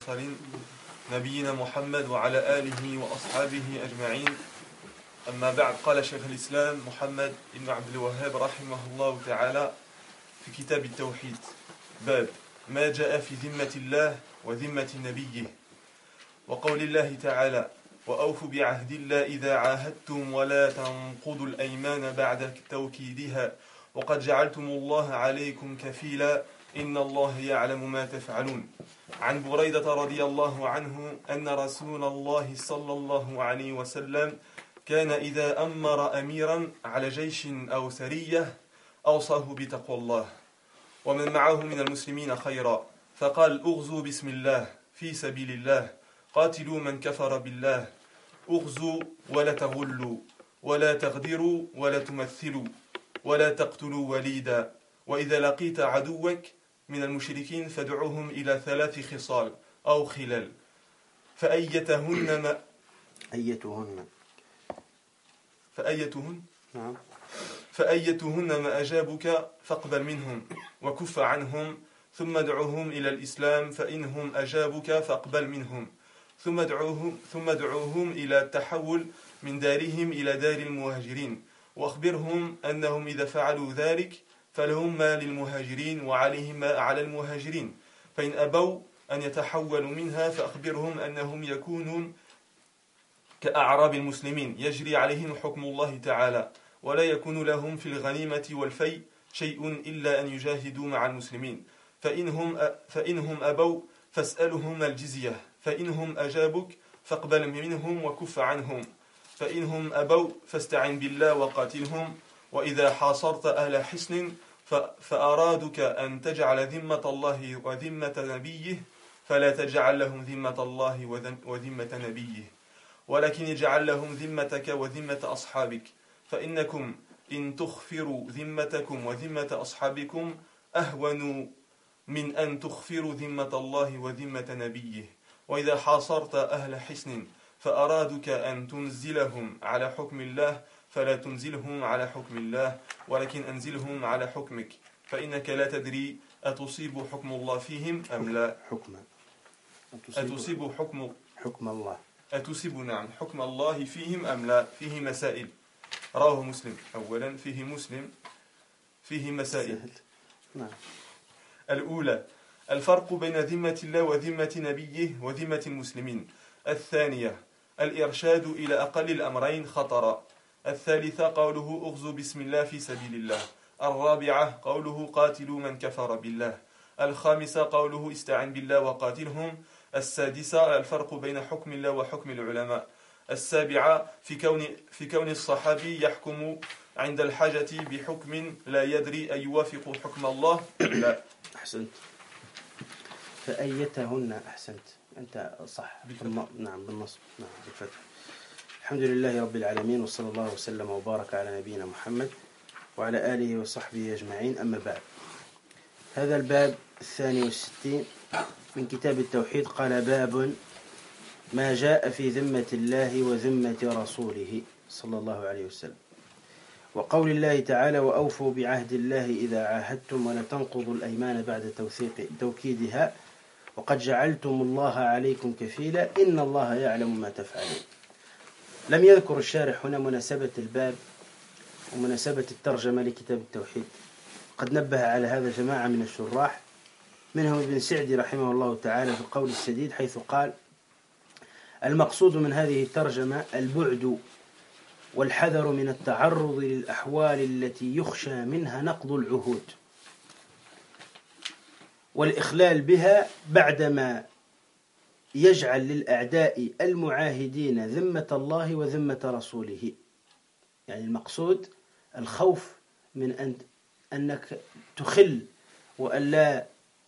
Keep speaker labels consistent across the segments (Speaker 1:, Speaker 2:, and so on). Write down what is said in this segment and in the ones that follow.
Speaker 1: المرسلين نبينا محمد وعلى آله وأصحابه أجمعين. أما بعد، قال شيخ الإسلام محمد بن عبد الوهاب رحمه الله تعالى في كتاب التوحيد: باب ما جاء في ذمة الله وذمة نبيه، وقول الله تعالى: وأوفوا بعهد الله إذا عاهدتم ولا تنقضوا الأيمان بعد توكيدها وقد جعلتم الله عليكم كفيلا إن الله يعلم ما تفعلون. عن بريدة رضي الله عنه أن رسول الله صلى الله عليه وسلم كان إذا أمر أميرا على جيش أو سرية أوصاه بتقوى الله ومن معه من المسلمين خيرا، فقال: اغزوا بسم الله في سبيل الله، قاتلوا من كفر بالله، اغزوا ولا تغلوا ولا تغدروا ولا تمثلوا ولا تقتلوا وليدا، وإذا لقيت عدوك من المشركين فادعوهم إلى 3 خصال أو خلال فأيتهن ما أجابك فاقبل منهم وكف عنهم، ثم ادعوهم إلى الإسلام فإنهم أجابك فاقبل منهم، ثم ادعوهم إلى التحول من دارهم إلى دار المهاجرين، وأخبرهم أنهم إذا فعلوا ذلك فلهم ما للمهاجرين وعليهم ما على المهاجرين، فإن أبوا أن يتحولوا منها فأخبرهم أنهم يكونون كأعراب المسلمين يجري عليهم حكم الله تعالى، ولا يكون لهم في الغنيمة والفيء شيء إلا أن يجاهدوا مع المسلمين، فإنهم أبوا فاسألهم الجزية، فإنهم أجابك فاقبل منهم وكف عنهم، فإنهم أبوا فاستعن بالله وقاتلهم، وإذا حاصرت أهل حصن فأرادك أن تجعل ذمة الله وذمة نبيه فلا تجعل لهم ذمة الله وذمة نبيه، ولكن اجعل لهم ذمتك وذمة أصحابك، فإنكم إن تخفروا ذمتكم وذمة أصحابكم أهون من أن تخفروا ذمة الله وذمة نبيه. وإذا حاصرت أهل حصن فأرادك أن تنزلهم على حكم الله فلا تنزلهم على حكم الله، ولكن أنزلهم على حكمك، فإنك لا تدري أتصيب حكم الله فيهم أم لا. أتصيب حكم الله فيهم أم لا. فيه مسائل، رواه مسلم. أولا فيه مسائل. الأولى: الفرق بين ذمة الله وذمة نبيه وذمة المسلمين. الثانية: الإرشاد إلى أقل الأمرين خطرا. الثالثة: قوله اغزوا بسم الله في سبيل الله. الرابعة: قوله قاتلوا من كفر بالله. الخامسة: قوله استعن بالله وقاتلهم. السادسة: الفرق بين حكم الله وحكم العلماء. السابعة: في كون الصحابي يحكم عند الحاجة بحكم لا يدري أن يوافق حكم الله لا.
Speaker 2: أحسنت. فأيتهن. أحسنت، أنت صح. نعم بالنصب، نعم بالفتح. الحمد لله رب العالمين، وصلى الله وسلم وبارك على نبينا محمد وعلى آله وصحبه أجمعين. أما بعد، هذا الباب 62 من كتاب التوحيد. قال: باب ما جاء في ذمة الله وذمة رسوله صلى الله عليه وسلم، وقول الله تعالى: وأوفوا بعهد الله إذا عاهدتم ولا تنقضوا الأيمان بعد توكيدها وقد جعلتم الله عليكم كفيلا إن الله يعلم ما تفعلون. لم يذكر الشارح هنا مناسبة الباب ومناسبة الترجمة لكتاب التوحيد. قد نبه على هذا جماعة من الشراح، منهم ابن سعدي رحمه الله تعالى في القول السديد، حيث قال: المقصود من هذه الترجمة البعد والحذر من التعرض للأحوال التي يخشى منها نقض العهود والإخلال بها بعدما يجعل للأعداء المعاهدين ذمة الله وذمة رسوله. يعني المقصود الخوف من أنك تخل وأن لا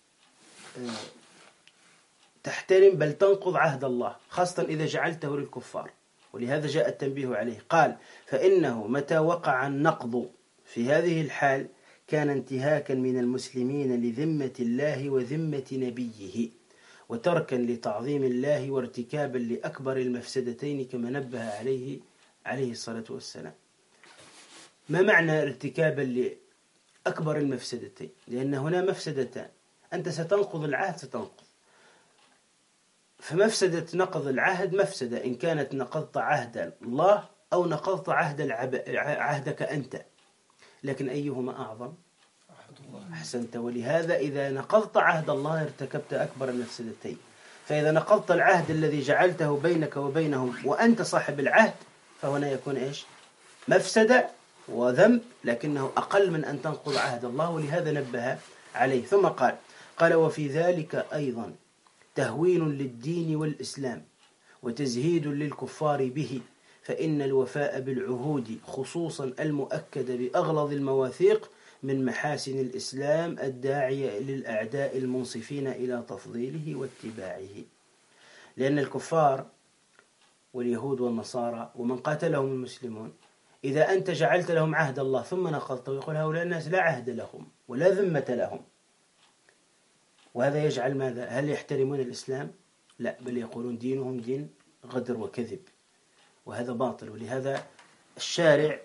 Speaker 2: تحترم بل تنقض عهد الله، خاصة إذا جعلته للكفار. ولهذا جاء التنبيه عليه. قال: فإنه متى وقع النقض في هذه الحال كان انتهاكا من المسلمين لذمة الله وذمة نبيه، وتركا لتعظيم الله وارتكابا لأكبر المفسدتين كما نبه عليه الصلاة والسلام. ما معنى ارتكابا لأكبر المفسدتين؟ لأن هنا مفسدتان: أنت ستنقض العهد، ستنقض فمفسدة نقض العهد مفسدة إن كانت نقضت عهد الله أو نقضت عهدك أنت، لكن أيهما أعظم؟ أحسنت. ولهذا إذا نقضت عهد الله ارتكبت أكبر المفسدتين. فإذا نقضت العهد الذي جعلته بينك وبينهم وأنت صاحب العهد فهنا يكون إيش؟ مفسدة وذنب، لكنه أقل من أن تنقض عهد الله، ولهذا نبه عليه. ثم قال وفي ذلك أيضا تهوين للدين والإسلام وتزهيد للكفار به، فإن الوفاء بالعهود خصوصا المؤكد بأغلظ المواثيق من محاسن الإسلام الداعية للأعداء المنصفين إلى تفضيله واتباعه. لأن الكفار واليهود والنصارى ومن قاتلهم المسلمون إذا أنت جعلت لهم عهد الله ثم نقضته يقول هؤلاء الناس لا عهد لهم ولا ذمة لهم، وهذا يجعل ماذا؟ هل يحترمون الإسلام؟ لا، بل يقولون دينهم دين غدر وكذب، وهذا باطل. ولهذا الشارع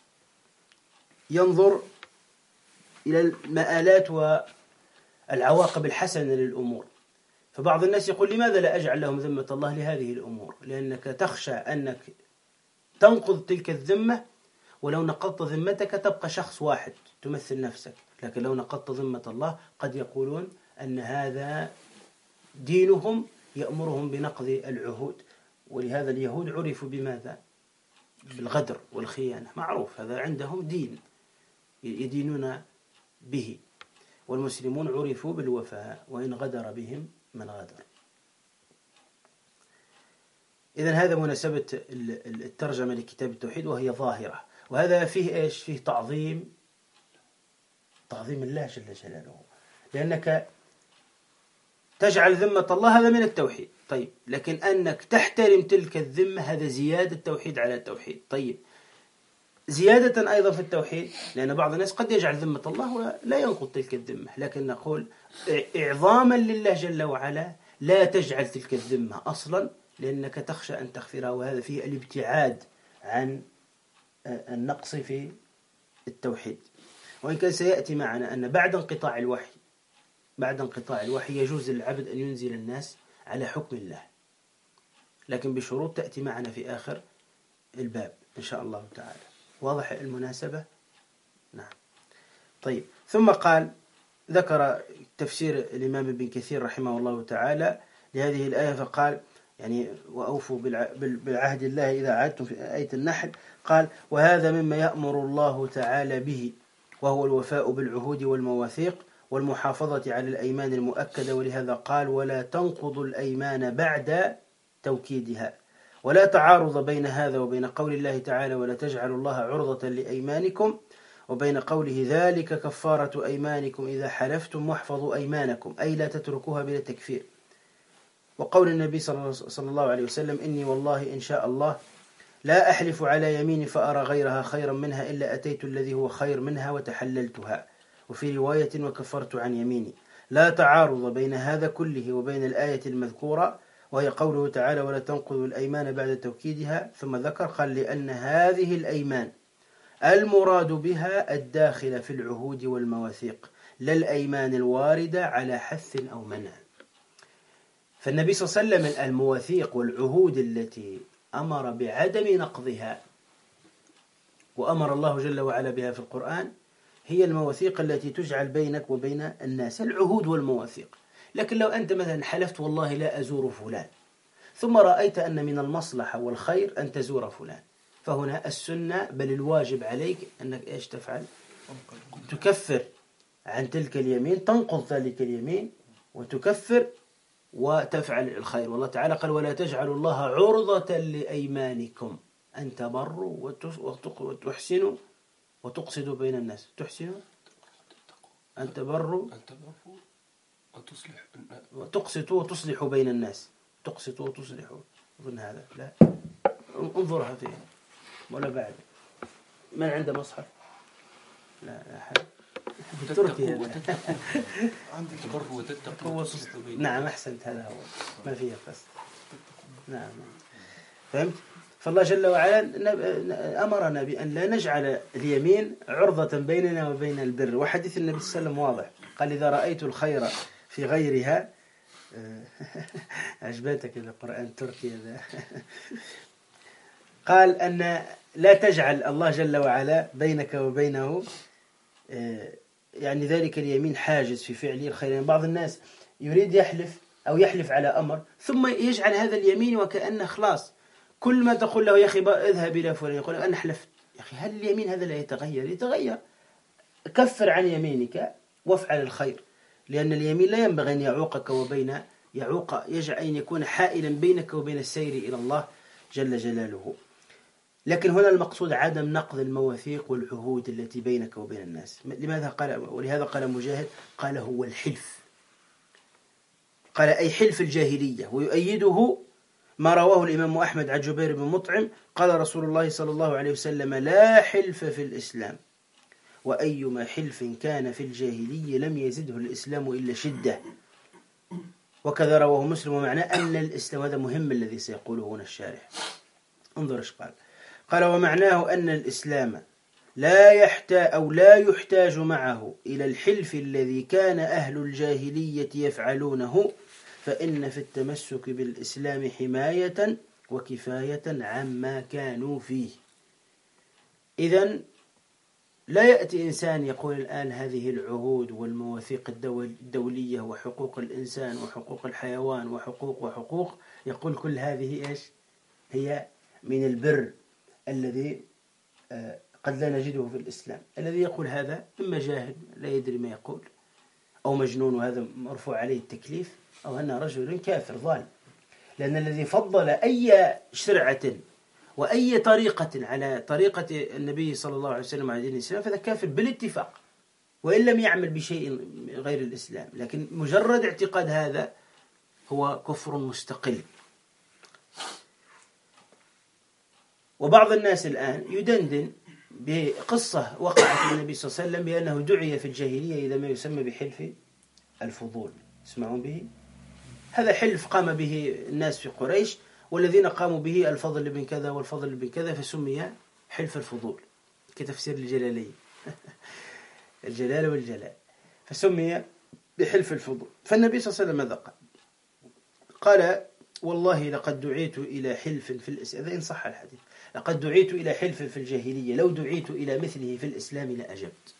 Speaker 2: ينظر إلى المآلات والعواقب الحسنة للأمور. فبعض الناس يقول لماذا لا أجعل لهم ذمة الله لهذه الأمور؟ لأنك تخشى أنك تنقض تلك الذمة، ولو نقضت ذمتك تبقى شخص واحد تمثل نفسك، لكن لو نقضت ذمة الله قد يقولون أن هذا دينهم يأمرهم بنقض العهود. ولهذا اليهود عرفوا بماذا؟ بالغدر والخيانة، معروف هذا عندهم دين يدينون به. والمسلمون عرفوا بالوفاء وإن غدر بهم من غدر. إذن هذا مناسبة الترجمة لكتاب التوحيد، وهي ظاهرة. وهذا فيه إيش؟ فيه تعظيم الله جل جلاله، لأنك تجعل ذمة الله هذا من التوحيد. طيب، لكن أنك تحترم تلك الذمة هذا زيادة التوحيد على التوحيد. طيب، زيادة أيضا في التوحيد، لأن بعض الناس قد يجعل ذمة الله ولا ينقض تلك الذمة، لكن نقول إعظاما لله جل وعلا لا تجعل تلك الذمة أصلا، لأنك تخشى أن تغفرها، وهذا فيه الابتعاد عن النقص في التوحيد. وإن كان سيأتي معنا أن بعد انقطاع الوحي يجوز للعبد أن ينزل الناس على حكم الله، لكن بشروط تأتي معنا في آخر الباب إن شاء الله تعالى. واضح المناسبة؟ نعم. طيب، ثم قال ذكر تفسير الإمام ابن كثير رحمه الله تعالى لهذه الآية، فقال يعني وأوفوا بالعهد الله إذا عهدتم، في آية النحل قال وهذا مما يأمر الله تعالى به، وهو الوفاء بالعهود والمواثيق والمحافظة على الأيمان المؤكدة. ولهذا قال ولا تنقضوا الأيمان بعد توكيدها. ولا تعارض بين هذا وبين قول الله تعالى ولا تجعلوا الله عرضة لأيمانكم، وبين قوله ذلك كفارة أيمانكم إذا حلفتم واحفظوا أيمانكم، أي لا تتركوها بلا تكفير. وقول النبي صلى الله عليه وسلم إني والله إن شاء الله لا أحلف على يمين فأرى غيرها خيرا منها إلا أتيت الذي هو خير منها وتحللتها. وفي رواية وكفرت عن يميني. لا تعارض بين هذا كله وبين الآية المذكورة، وهي قوله تعالى ولا تنقضوا الأيمان بعد توكيدها. ثم ذكر قال لأن هذه الأيمان المراد بها الداخلة في العهود والمواثيق، لا الأيمان الواردة على حث أو منع. فالنبي صلى الله عليه وسلم المواثيق والعهود التي أمر بعدم نقضها وأمر الله جل وعلا بها في القرآن هي المواثيق التي تجعل بينك وبين الناس، العهود والمواثيق. لكن لو أنت مثلا حلفت والله لا أزور فلان، ثم رأيت أن من المصلحة والخير أن تزور فلان، فهنا السنة بل الواجب عليك أنك إيش تفعل؟ تكفر عن تلك اليمين، تنقض ذلك اليمين وتكفر وتفعل الخير. والله تعالى قال ولا تجعلوا الله عرضة لأيمانكم أن تبروا وتحسنوا وتقصدوا بين الناس. تحسنوا أن تبروا وتقسطوا وتصلحوا بين الناس. تقسطوا وتصلحوا، أظن هذا لا انظرها فيه ولا بعد. من عنده مصحف؟ لا أحد.
Speaker 3: عندك تبر وتتقوا.
Speaker 2: نعم أحسنت، هذا هو ما فيه قصد. نعم فهمت. فالله جل وعلا أمرنا بأن لا نجعل اليمين عرضة بيننا وبين البر. وحديث النبي صلى الله عليه وسلم واضح، قال إذا رأيت الخير في غيرها عجبتك إذا قرآن تركي هذا. قال أن لا تجعل الله جل وعلا بينك وبينه يعني ذلك اليمين حاجز في فعله الخير. يعني بعض الناس يريد يحلف أو يحلف على أمر ثم يجعل هذا اليمين وكأنه خلاص كل ما تقول له يا أخي اذهب إلى فلان يقول أنا حلفت. يا أخي هل اليمين هذا لا يتغير؟ يتغير. كفر عن يمينك وافعل الخير، لأن اليمين لا ينبغي أن يعوقك يجعل أن يكون حائلا بينك وبين السير إلى الله جل جلاله. لكن هنا المقصود عدم نقض المواثيق والعهود التي بينك وبين الناس. لماذا قال؟ ولهذا قال مجاهد قال هو الحلف، قال أي حلف الجاهلية. ويؤيده ما رواه الإمام أحمد عن جبير بن مطعم قال رسول الله صلى الله عليه وسلم لا حلف في الإسلام، وأيما حلف كان في الجاهلية لم يزده الإسلام إلا شدة. وكذا رواه مسلم. ومعناه أن الإسلام، هذا مهم الذي سيقوله هنا الشارح، انظر ايش قال ومعناه أن الإسلام لا يحتاج معه إلى الحلف الذي كان أهل الجاهلية يفعلونه، فإن في التمسك بالإسلام حماية وكفاية عما كانوا فيه. إذن لا يأتي إنسان يقول الآن هذه العهود والمواثيق الدولية وحقوق الإنسان وحقوق الحيوان وحقوق يقول كل هذه إيش هي من البر الذي قد لا نجده في الإسلام. الذي يقول هذا إما جاهل لا يدري ما يقول، أو مجنون وهذا مرفوع عليه التكليف، أو أنه رجل كافر ضال. لأن الذي فضل أي شرعة وأي طريقة على طريقة النبي صلى الله عليه وسلم على دين الإسلام فهذا كافر بالاتفاق، وإن لم يعمل بشيء غير الإسلام. لكن مجرد اعتقاد هذا هو كفر مستقل. وبعض الناس الآن يدندن بقصة وقعت للنبي صلى الله عليه وسلم بأنه دعي في الجاهلية إلى ما يسمى بحلف الفضول. تسمعون به؟ هذا حلف قام به الناس في قريش، والذين قاموا به الفضل بن كذا والفضل بن كذا، فسمي حلف الفضول كتفسير الجلالين الجلال والجلال، فسمي بحلف الفضول. فالنبي صلى الله عليه وسلم ماذا قال والله لقد دعيت إلى حلف في الإسلام، إذا إن صح الحديث، لقد دعيت إلى حلف في الجاهلية لو دعيت إلى مثله في الإسلام لأجبت.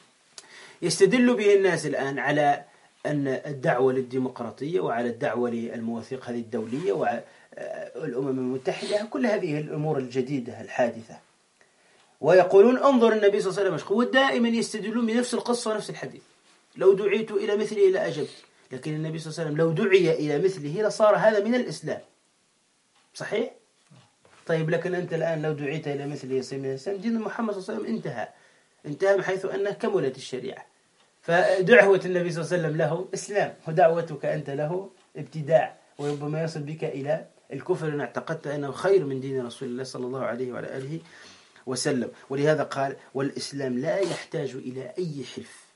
Speaker 2: يستدل به الناس الآن على أن الدعوة للديمقراطية وعلى الدعوة للمواثيق هذه الدولية والأمم المتحدة، كل هذه الأمور الجديدة الحادثة، ويقولون انظر النبي صلى الله عليه وسلم، ودائما يستدلون بنفس القصة ونفس الحديث، لو دعيت إلى مثله لأجبت. لكن النبي صلى الله عليه وسلم لو دعي إلى مثله لصار هذا من الإسلام. صحيح؟ طيب لكن أنت الآن لو دعيت إلى مثله يصير من الإسلام. دين محمد صلى الله عليه وسلم انتهى من حيث أنه كملت الشريعة. فدعوة النبي صلى الله عليه وسلم له إسلام، ودعوتك أنت له ابتداع، وربما يصل بك إلى الكفر إن اعتقدت أنه خير من دين رسول الله صلى الله عليه وعلى آله وسلم. ولهذا قال والإسلام لا يحتاج إلى أي حلف.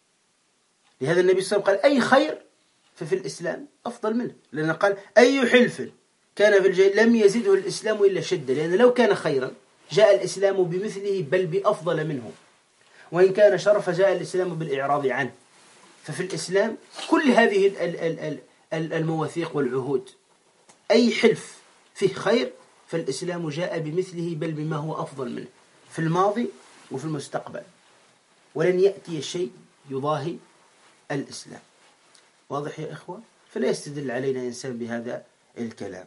Speaker 2: لهذا النبي صلى الله عليه وسلم قال أي خير ففي الإسلام أفضل منه، لأنه قال أي حلف كان في الجاهلية لم يزده الإسلام إلا شدة، لأن لو كان خيرا جاء الإسلام بمثله بل بأفضل منه، وإن كان شر فجاء الإسلام بالإعراض عنه. ففي الإسلام كل هذه المواثيق والعهود أي حلف فيه خير فالإسلام جاء بمثله بل بما هو أفضل منه في الماضي وفي المستقبل، ولن يأتي شيء يضاهي الإسلام. واضح يا إخوة؟ فلا يستدل علينا إنسان بهذا الكلام.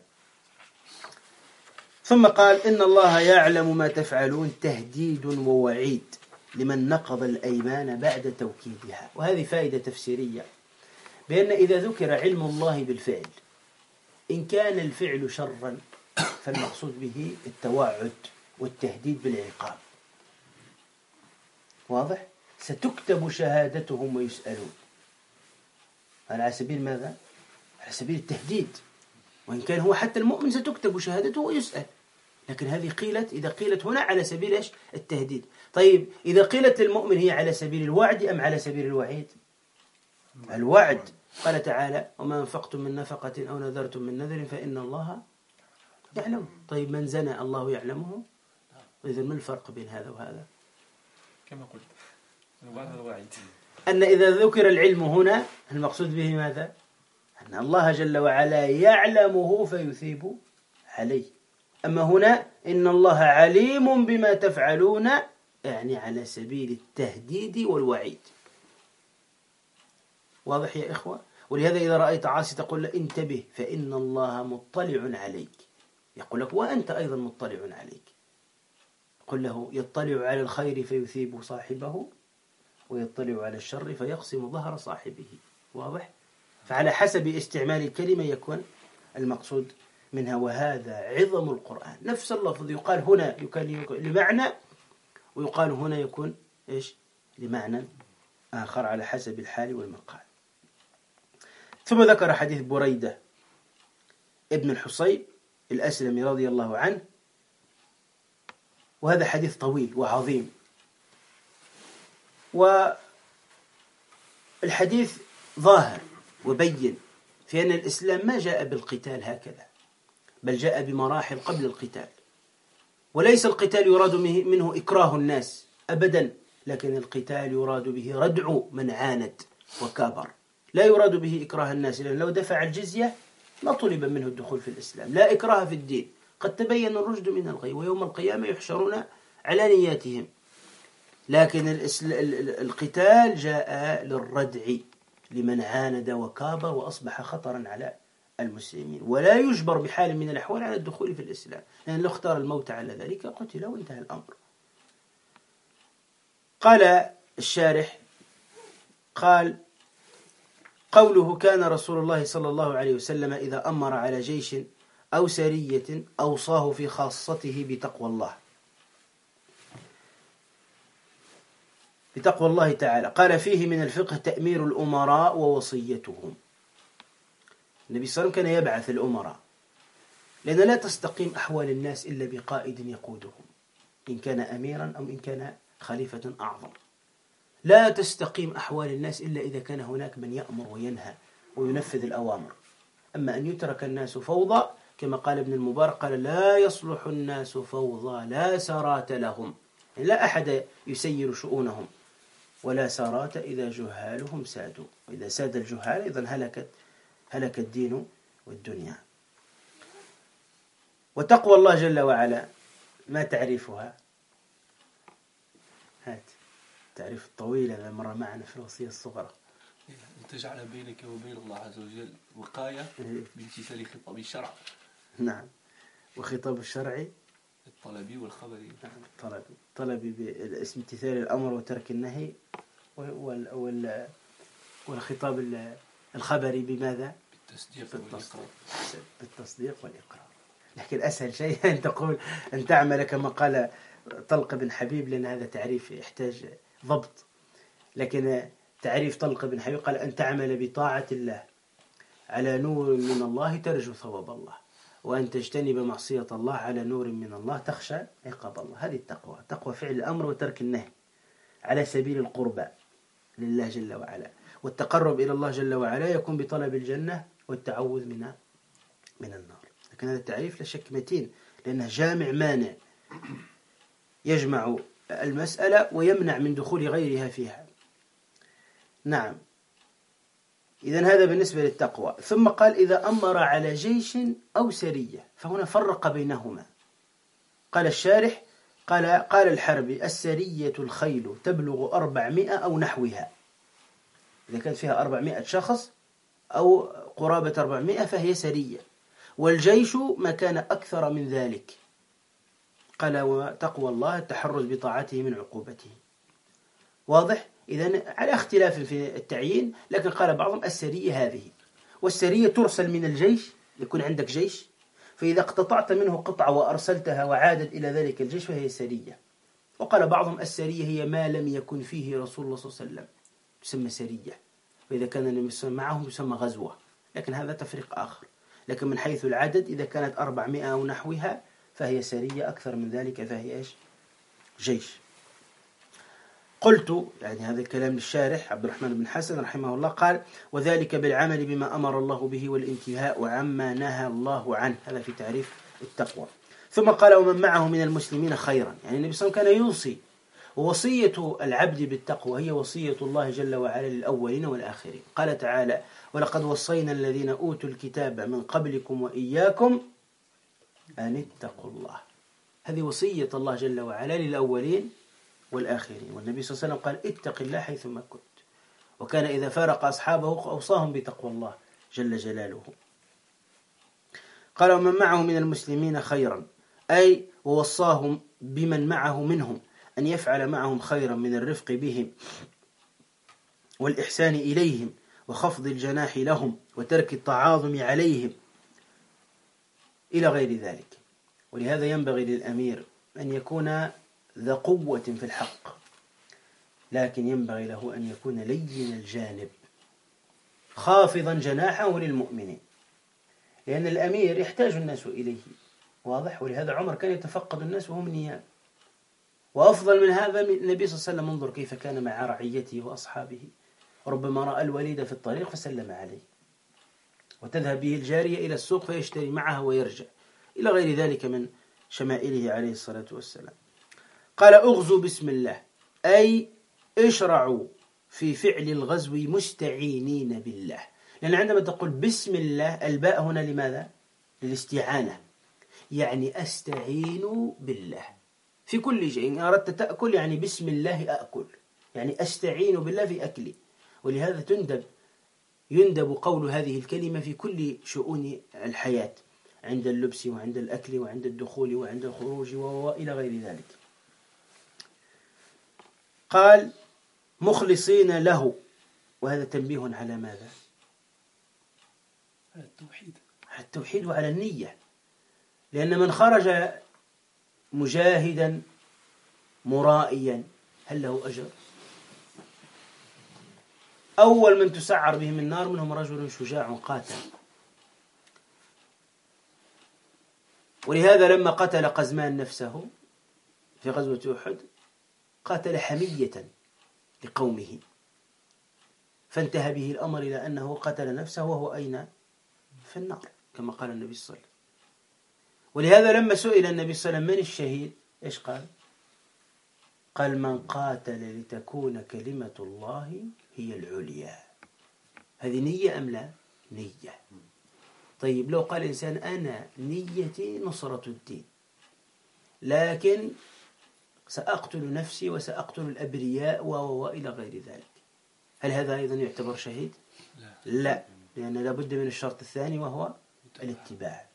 Speaker 2: ثم قال إن الله يعلم ما تفعلون تهديد ووعيد لمن نقض الأيمان بعد توكيدها. وهذه فائدة تفسيرية، بأن إذا ذكر علم الله بالفعل إن كان الفعل شرا فالمقصود به التوعد والتهديد بالعقاب. واضح؟ ستكتب شهادتهم ويسألون. على سبيل ماذا؟ على سبيل التهديد. وإن كان هو حتى المؤمن ستكتب شهادته ويسأل، لكن هذه قيلت إذا قيلت هنا على سبيل إيش؟ التهديد. طيب إذا قيلت للمؤمن هي على سبيل الوعد أم على سبيل الوعيد؟ الوعد. قال تعالى وما أنفقتم من نفقة أو نذرتم من نذر فإن الله يعلم. طيب من زنى الله يعلمه، إذا ما الفرق بين هذا وهذا؟
Speaker 1: كما قلت الوعد والوعيد،
Speaker 2: أن إذا ذكر العلم هنا المقصود به ماذا؟ أن الله جل وعلا يعلمه فيثيب عليه. أما هنا إن الله عليم بما تفعلون، يعني على سبيل التهديد والوعيد. واضح يا إخوة؟ ولهذا إذا رأيت عاصي تقول له انتبه فإن الله مطلع عليك، يقول لك وأنت أيضا مطلع عليك. قل له يطلع على الخير فيثيب صاحبه، ويطلع على الشر فيقسم ظهر صاحبه. واضح؟ فعلى حسب استعمال الكلمة يكون المقصود منها. وهذا عظم القرآن. نفس اللفظ يقال هنا يكون لمعنى، ويقال هنا يكون إيش؟ لمعنى آخر على حسب الحال والمقال. ثم ذكر حديث بريدة ابن الحصيب الأسلمي رضي الله عنه، وهذا حديث طويل وعظيم. والحديث ظاهر وبين في أن الإسلام ما جاء بالقتال هكذا، بل جاء بمراحل قبل القتال. وليس القتال يراد منه إكراه الناس أبدا، لكن القتال يراد به ردع من عاند وكابر. لا يراد به إكراه الناس، لأن لو دفع الجزية ما طلب منه الدخول في الإسلام. لا إكراه في الدين، قد تبين الرشد من الغي، ويوم القيامة يحشرون على نياتهم. لكن القتال جاء للردع لمن عاند وكابر وأصبح خطرا على المسلمين، ولا يجبر بحال من الأحوال على الدخول في الإسلام، لأن لو اختار الموت على ذلك قتل وانتهى الأمر. قال الشارح قال قوله كان رسول الله صلى الله عليه وسلم إذا أمر على جيش أو سرية أوصاه في خاصته بتقوى الله، بتقوى الله تعالى. قال فيه من الفقه تأمير الأمراء ووصيتهم. النبي صلى الله عليه وسلم كان يبعث الأمراء، لأن لا تستقيم أحوال الناس إلا بقائد يقودهم، إن كان أميرا أو إن كان خليفة أعظم. لا تستقيم أحوال الناس إلا إذا كان هناك من يأمر وينهى وينفذ الأوامر. أما أن يترك الناس فوضى كما قال ابن المبارك، قال لا يصلح الناس فوضى لا سرات لهم، يعني لا أحد يسير شؤونهم، ولا سرات إذا جهالهم سادوا، وإذا ساد الجهال إذن هلك الدين والدنيا. وتقوى الله جل وعلا ما تعريفها؟ هات تعريف الطويل هذا مر معنا في الوصية الصغرى.
Speaker 3: أن تجعل بينك وبين الله عز وجل وقاية بامتثال خطاب الشرع.
Speaker 2: نعم، وخطاب الشرع
Speaker 3: الطلبي والخبري.
Speaker 2: الطلبي باسم امتثال الأمر وترك النهي، والخطاب الخبري بماذا؟ بالتصديق والإقرار. لكن أسهل شيء أن تقول أن تعمل كما قال طلق بن حبيب، لأن هذا تعريف يحتاج ضبط. لكن تعريف طلق بن حبيب قال أن تعمل بطاعة الله على نور من الله ترجو ثواب الله، وأن تجتنب معصية الله على نور من الله تخشى عقاب الله. هذه التقوى، تقوى فعل الأمر وترك النهي على سبيل القربى لله جل وعلا. والتقرب إلى الله جل وعلا يكون بطلب الجنة والتعوذ من النار. لكن هذا التعريف لا شك متين، لأنه جامع مانع، يجمع المسألة ويمنع من دخول غيرها فيها. نعم، إذن هذا بالنسبة للتقوى. ثم قال إذا أمر على جيش أو سرية، فهنا فرق بينهما. قال الشارح قال الحربي السرية الخيل تبلغ 400 أو نحوها، إذا كانت فيها 400 شخص أو قرابة 400 فهي سرية. والجيش ما كان أكثر من ذلك. قال وتقوى الله التحرز بطاعته من عقوبته. واضح؟ إذن على اختلاف في التعيين، لكن قال بعضهم السرية هذه. والسرية ترسل من الجيش، يكون عندك جيش، فإذا اقتطعت منه قطعة وأرسلتها وعادت إلى ذلك الجيش فهي سرية. وقال بعضهم السرية هي ما لم يكن فيه رسول الله صلى الله عليه وسلم، تسمى سرية، وإذا كان النبي معهم يسمى غزوة، لكن هذا تفريق آخر. لكن من حيث العدد إذا كانت 400 أو نحوها فهي سرية، أكثر من ذلك فهي إيش؟ جيش. قلت، يعني هذا الكلام للشارح عبد الرحمن بن حسن رحمه الله، قال وذلك بالعمل بما أمر الله به والانتهاء عما نهى الله عنه. هذا في تعريف التقوى. ثم قال ومن معه من المسلمين خيرا، يعني النبي صلى الله عليه وسلم كان يوصي ووصية العبد بالتقوى هي وصية الله جل وعلا للأولين والآخرين. قال تعالى: ولقد وصينا الذين أوتوا الكتاب من قبلكم وإياكم أن اتقوا الله. هذه وصية الله جل وعلا للأولين والآخرين. والنبي صلى الله عليه وسلم قال: اتق الله حيثما كنت. وكان إذا فارق أصحابه أوصاهم بتقوى الله جل جلاله. قال: ومن معه من المسلمين خيرا، أي ووصاهم بمن معه منهم أن يفعل معهم خيرا من الرفق بهم والإحسان إليهم وخفض الجناح لهم وترك التعاظم عليهم إلى غير ذلك. ولهذا ينبغي للأمير أن يكون ذا قوة في الحق، لكن ينبغي له أن يكون لين الجانب خافضا جناحه للمؤمنين، لأن الأمير يحتاج الناس إليه، واضح؟ ولهذا عمر كان يتفقد الناس وهم نيام. وأفضل من هذا النبي صلى الله عليه وسلم، انظر كيف كان مع رعيته وأصحابه. ربما رأى الوليد في الطريق فسلم عليه، وتذهب به الجارية إلى السوق فيشتري معها ويرجع، إلى غير ذلك من شمائله عليه الصلاة والسلام. قال: أغزوا بسم الله، أي اشرعوا في فعل الغزو مستعينين بالله. لأن عندما تقول بسم الله، الباء هنا لماذا؟ للاستعانة، يعني أستعين بالله في كل شيء. إن أردت تأكل يعني بسم الله أأكل، يعني أستعين بالله في أكلي. ولهذا يندب قول هذه الكلمة في كل شؤون الحياة، عند اللبس وعند الأكل وعند الدخول وعند الخروج وإلى غير ذلك. قال: مخلصين له، وهذا تنبيه على ماذا؟
Speaker 3: على التوحيد،
Speaker 2: على التوحيد وعلى النية. لأن من خرج مجاهدا مرائيا هل له أجر؟ أول من تسعر بهم النار منهم رجل شجاع قاتل. ولهذا لما قتل قزمان نفسه في غزوة أحد قاتل حمية لقومه، فانتهى به الأمر إلى أنه قتل نفسه وهو أين؟ في النار، كما قال النبي صلى الله عليه وسلم. ولهذا لما سئل النبي صلى الله عليه وسلم من الشهيد، إيش قال؟ قال: من قاتل لتكون كلمة الله هي العليا. هذه نية أم لا؟ نية. طيب لو قال إنسان: أنا نيتي نصرة الدين، لكن سأقتل نفسي وسأقتل الأبرياء وإلى غير ذلك، هل هذا أيضا يعتبر شهيد؟ لا، لأن لابد من الشرط الثاني وهو الاتباع.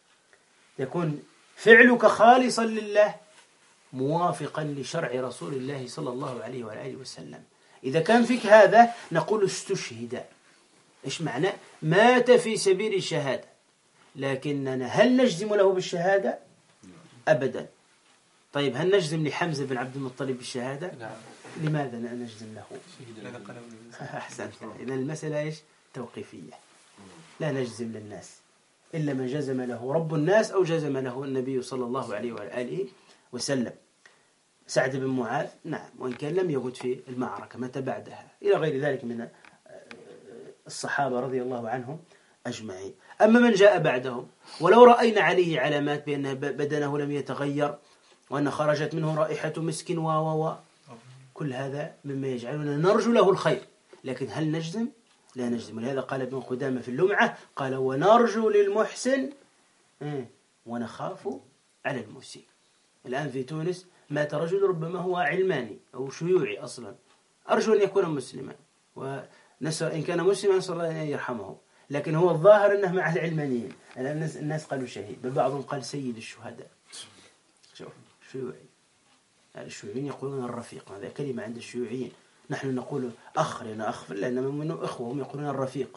Speaker 2: يكون فعلك خالصا لله موافقا لشرع رسول الله صلى الله عليه وآله وسلم. إذا كان فيك هذا نقول استشهد. إيش معنى؟ مات في سبيل الشهادة. لكننا هل نجزم له بالشهادة؟ أبدا. طيب هل نجزم لحمزة بن عبد المطلب بالشهادة؟
Speaker 3: نعم.
Speaker 2: لماذا لا نجزم له؟ أحسنت. إذا المسألة إيش؟ توقيفية، لا نجزم للناس إلا من جزم له رب الناس أو جزم له النبي صلى الله عليه وآله وسلم. سعد بن معاذ نعم، وإن كان لم يغد في المعركة، مات بعدها، إلى غير ذلك من الصحابة رضي الله عنهم أجمعين. أما من جاء بعدهم ولو رأينا عليه علامات بأن بدنه لم يتغير وأن خرجت منه رائحة مسك كل هذا مما يجعلنا نرجو له الخير، لكن هل نجزم؟ لا نجزم. ولهذا قال ابن قدامة في اللمعة، قال: ونرجو للمحسن ونخاف على المسيء. الآن في تونس مات رجل ربما هو علماني أو شيوعي أصلا، أرجو أن يكون مسلما، ونسأل إن كان مسلما نسأل الله أن يرحمه، لكن هو الظاهر أنه مع العلمانيين. الآن الناس قالوا شهيد، بل بعضهم قال سيد الشهداء. شوف شيوعي، الشيوعيين يقولون الرفيق، هذا كلمة عند الشيوعيين. نحن نقول أخ لنا أخ، لأن منه إخوة، هم يقولون الرفيق.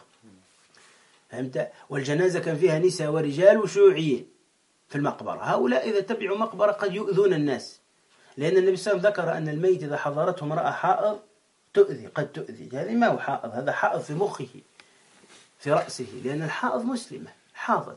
Speaker 2: فهمت؟ والجنازة كان فيها نساء ورجال وشيوعيين في المقبرة. هؤلاء إذا تبعوا مقبرة قد يؤذون الناس، لأن النبي صلى الله عليه وسلم ذكر أن الميت إذا حضرته امرأة حائض تؤذي، قد تؤذي. هذه ما هو حائض، هذا حائض في مخه في رأسه، لأن الحائض مسلمة حاضت.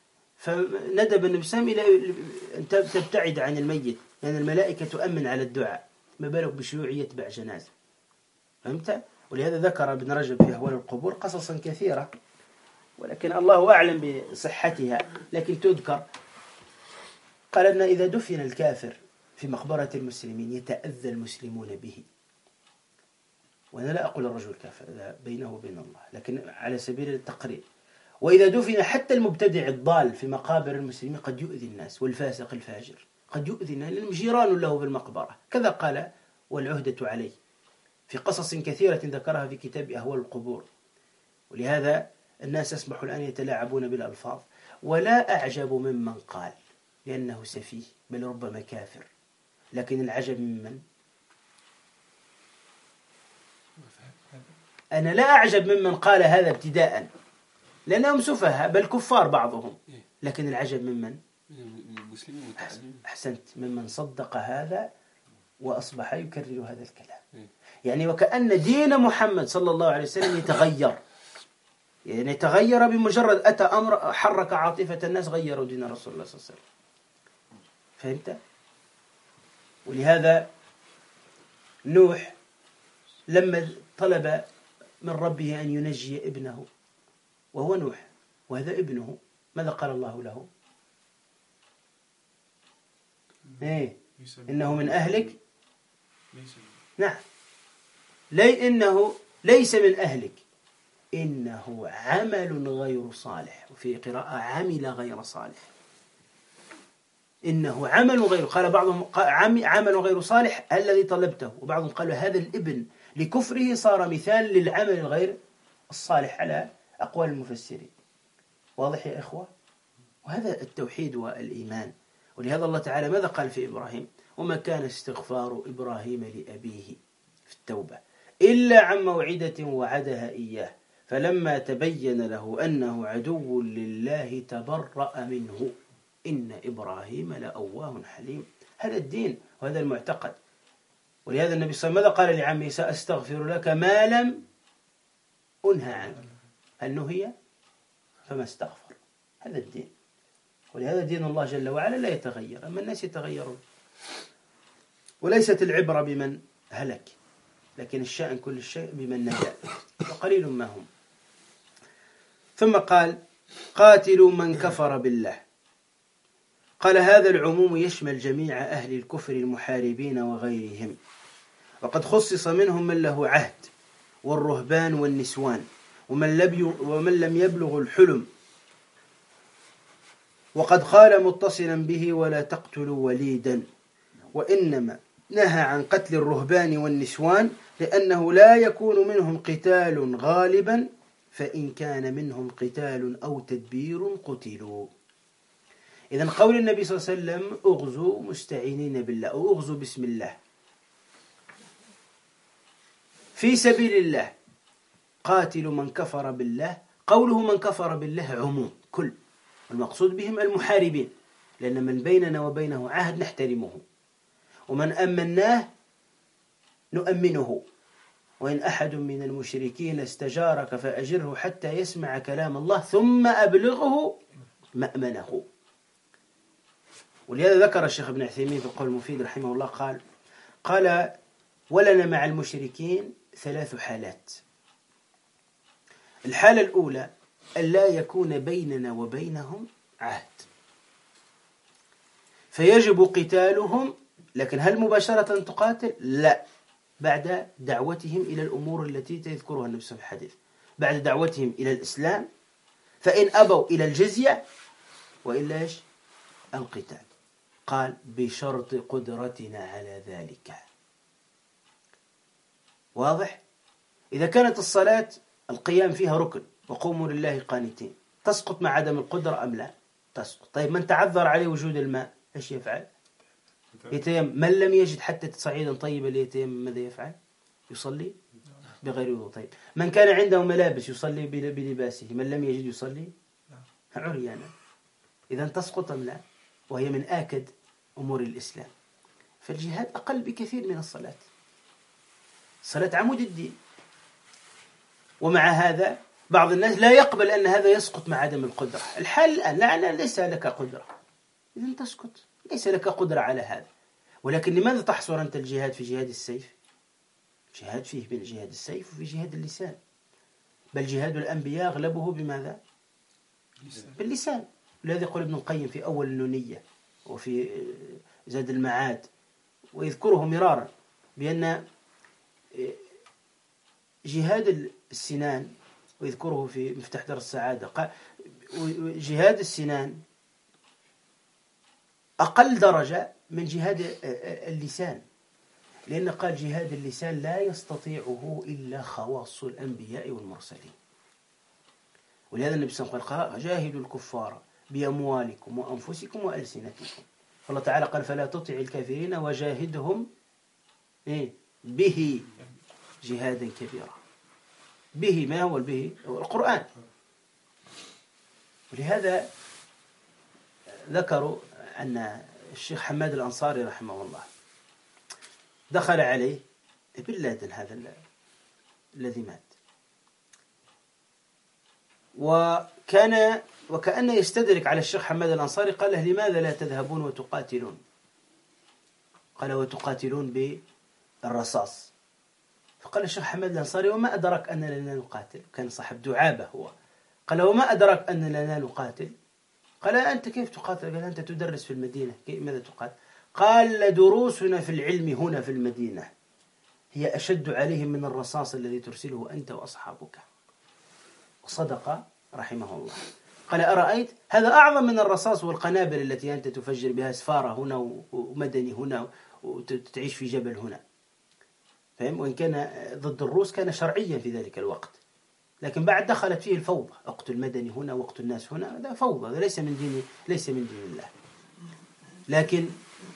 Speaker 2: فندب النبي صلى الله عليه وسلم إلى أن تبتعد عن الميت، لأن الملائكة تؤمن على الدعاء، ما بالك بشيوعي يتبع جنازة. فهمت؟ ولهذا ذكر ابن رجب في أهوال القبور قصصا كثيرة، ولكن الله أعلم بصحتها، لكن تذكر. قال أن إذا دفن الكافر في مقبرة المسلمين يتأذى المسلمون به، وأنا لا أقول الرجل كافر بينه وبين الله، لكن على سبيل التقرير. وإذا دفن حتى المبتدع الضال في مقابر المسلمين قد يؤذي الناس، والفاسق الفاجر قد يؤذي الناس لأنهم جيران له بالمقبرة. كذا قال والعهدة عليه في قصص كثيرة ذكرها في كتاب أهوال القبور. ولهذا الناس أصبحوا الآن يتلاعبون بالألفاظ، ولا أعجب ممن قال لأنه سفيه بل ربما كافر، لكن العجب ممن أنا لا أعجب ممن قال هذا ابتداء لأنهم سفهاء بل كفار بعضهم، لكن العجب ممن أحسنت ممن صدق هذا وأصبح يكرر هذا الكلام. يعني وكأن دين محمد صلى الله عليه وسلم يتغير، يعني يتغير بمجرد أتى أمر حرك عاطفة الناس غيروا دين رسول الله صلى الله عليه وسلم. فهمت؟ ولهذا نوح لما طلب من ربه أن ينجي ابنه وهو نوح وهذا ابنه، ماذا قال الله له؟ إنه من أهلك. نعم، إنه ليس من أهلك، إنه عمل غير صالح، وفي قراءة عمل غير صالح. إنه عمل غير، قال بعضهم عمل غير صالح الذي طلبته، وبعضهم قالوا هذا الابن لكفره صار مثال للعمل الغير الصالح على أقوال المفسرين. واضح يا إخوة؟ وهذا التوحيد والإيمان. ولهذا الله تعالى ماذا قال في إبراهيم؟ وما كان استغفار إبراهيم لأبيه في التوبة إلا عن موعدة وعدها إياه فلما تبين له أنه عدو لله تبرأ منه إن إبراهيم لأواه حليم. هذا الدين وهذا المعتقد. ولهذا النبي صلى الله عليه وسلم ماذا قال لعمه؟ سأستغفر لك ما لم أنهى عنك. هل نهي؟ فما استغفر. هذا الدين. ولهذا دين الله جل وعلا لا يتغير، أما الناس يتغيرون. وليست العبرة بمن هلك، لكن الشأن كل الشيء بمن نجا، وقليل ما هم. ثم قال قاتلوا من كفر بالله. قال هذا العموم يشمل جميع أهل الكفر المحاربين وغيرهم، وقد خصص منهم من له عهد والرهبان والنسوان ومن لم يبلغ الحلم. وقد قال متصلا به ولا تقتلوا وليدا، وإنما نهى عن قتل الرهبان والنسوان لأنه لا يكون منهم قتال غالبا، فإن كان منهم قتال أو تدبير قتلوا. إذن قول النبي صلى الله عليه وسلم أغزوا مستعينين بالله أو أغزوا بسم الله في سبيل الله، قاتلوا من كفر بالله. قوله من كفر بالله عموم كل، والمقصود بهم المحاربين، لأن من بيننا وبينه عهد نحترمه، ومن أمناه نؤمنه. وإن أحد من المشركين استجارك فأجره حتى يسمع كلام الله ثم أبلغه مأمنه. ولهذا ذكر الشيخ ابن عثيمين في القول المفيد رحمه الله قال ولنا مع المشركين 3 حالات. الحالة الأولى أن لا يكون بيننا وبينهم عهد فيجب قتالهم، لكن هل مباشرة تقاتل؟ لا، بعد دعوتهم إلى الأمور التي تذكرها النبي صلى الله عليه وسلم في الحديث، بعد دعوتهم إلى الإسلام، فإن أبوا إلى الجزية وإلا إيش؟ القتال. قال بشرط قدرتنا على ذلك. واضح؟ إذا كانت الصلاة القيام فيها ركن وقوموا لله قانتين، تسقط مع عدم القدرة أم لا؟ تسقط. طيب من تعذر عليه وجود الماء إيش يفعل؟ يتيمم. من لم يجد حتى صعيدا طيبا ليتيمم ماذا يفعل؟ يصلي بغير وضوء. طيب من كان عنده ملابس يصلي بلباسه، من لم يجد يصلي عريانا. إذا تسقط أم لا؟ وهي من آكد أمور الإسلام. فالجهاد أقل بكثير من الصلاة. الصلاة عمود الدين. ومع هذا بعض الناس لا يقبل أن هذا يسقط مع عدم القدرة. الحال الآن لا ليس لك قدرة، إذن تسقط، ليس لك قدرة على هذا. ولكن لماذا تحصر أنت الجهاد في جهاد السيف؟ جهاد فيه بين جهاد السيف وفي جهاد اللسان، بل جهاد الأنبياء أغلبه بماذا؟ باللسان. ولهذا يقول ابن القيم في أول النونية وفي زاد المعاد ويذكره مرارا بأن جهاد السنان، ويذكره في مفتاح دار السعادة، جهاد السنان أقل درجة من جهاد اللسان، لأن قال جهاد اللسان لا يستطيعه إلا خواص الأنبياء والمرسلين. ولهذا النبي صلى الله عليه وسلم قال جاهدوا الكفار بأموالكم وأنفسكم وألسنتكم. فالله تعالى قال فلا تطع الكافرين وجاهدهم به جهادا كبيرا. به ما هو البه؟ هو القرآن. ولهذا ذكروا أن الشيخ حماد الأنصاري رحمه الله دخل عليه بن لادن هذا الذي مات، وكأنه يستدرك على الشيخ حماد الأنصاري، قال له لماذا لا تذهبون وتقاتلون؟ قال وتقاتلون بالرصاص. فقال الشيخ حماد الأنصاري وما أدرك أننا لا نقاتل؟ كان صاحب دعابة هو. قال وما أدرك أننا لا نقاتل؟ قال أنت كيف تقاتل؟ قال أنت تدرس في المدينة، ماذا تقاتل؟ قال دروسنا في العلم هنا في المدينة هي أشد عليهم من الرصاص الذي ترسله أنت وأصحابك. وصدق رحمه الله. قال أرأيت هذا أعظم من الرصاص والقنابل التي أنت تفجر بها سفارة هنا ومدني هنا وتعيش في جبل هنا. فهم؟ وإن كان ضد الروس كان شرعيا في ذلك الوقت، لكن بعد دخلت فيه الفوضى، اقتل مدني هنا واقتل الناس هنا، هذا فوضى، هذا ليس من دين الله. لكن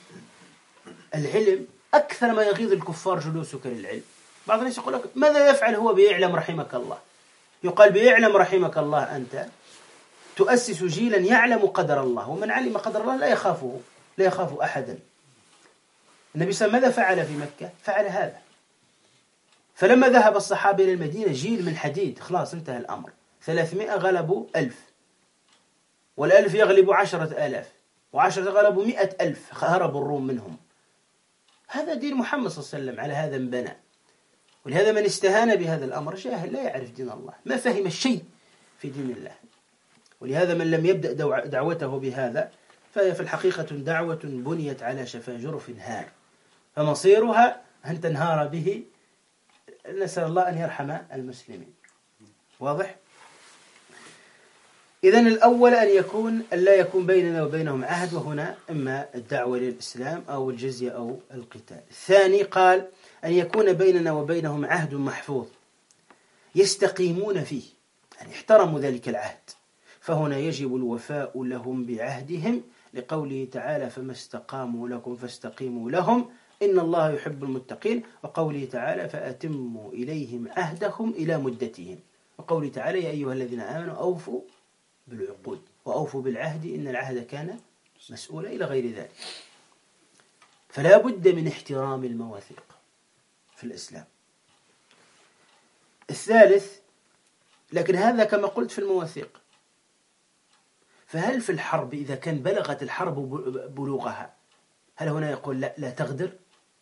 Speaker 2: العلم أكثر ما يغيظ الكفار جلوسك للعلم. بعض الناس يقول لك ماذا يفعل هو بيعلم رحمك الله؟ يقال بيعلم رحمك الله أنت تؤسس جيلا يعلم قدر الله، ومن علم قدر الله لا يخاف أحدا. النبي صلى الله عليه وسلم ماذا فعل في مكة؟ فعل هذا. فلما ذهب الصحابة إلى المدينة جيل من حديد، خلاص انتهى الأمر. 300 غلبوا 1000، وال1000 يغلبوا 10,000، و10 غلبوا 100,000، هربوا الروم منهم. هذا دين محمد صلى الله عليه وسلم، على هذا انبنى. ولهذا من استهان بهذا الأمر جاهل لا يعرف دين الله، ما فهم الشيء في دين الله. ولهذا من لم يبدأ دعوته بهذا فهي في الحقيقة دعوة بنيت على شفا جرف هار، فمصيرها أن تنهار به. نسأل الله أن يرحم المسلمين. واضح؟ إذن الأول أن لا يكون بيننا وبينهم عهد، وهنا إما الدعوة للإسلام أو الجزية أو القتال. الثاني قال أن يكون بيننا وبينهم عهد محفوظ يستقيمون فيه، يعني احترموا ذلك العهد، فهنا يجب الوفاء لهم بعهدهم، لقوله تعالى فما استقاموا لكم فاستقيموا لهم إن الله يحب المتقين، وقوله تعالى فأتموا إليهم عهدهم إلى مدتهم، وقوله تعالى يا أيها الذين آمنوا أوفوا بالعقود وأوفوا بالعهد إن العهد كان مسؤولا، إلى غير ذلك. فلا بد من احترام المواثيق في الإسلام. الثالث، لكن هذا كما قلت في المواثيق، فهل في الحرب إذا كان بلغت الحرب بلوغها هل هنا يقول لا تغدر؟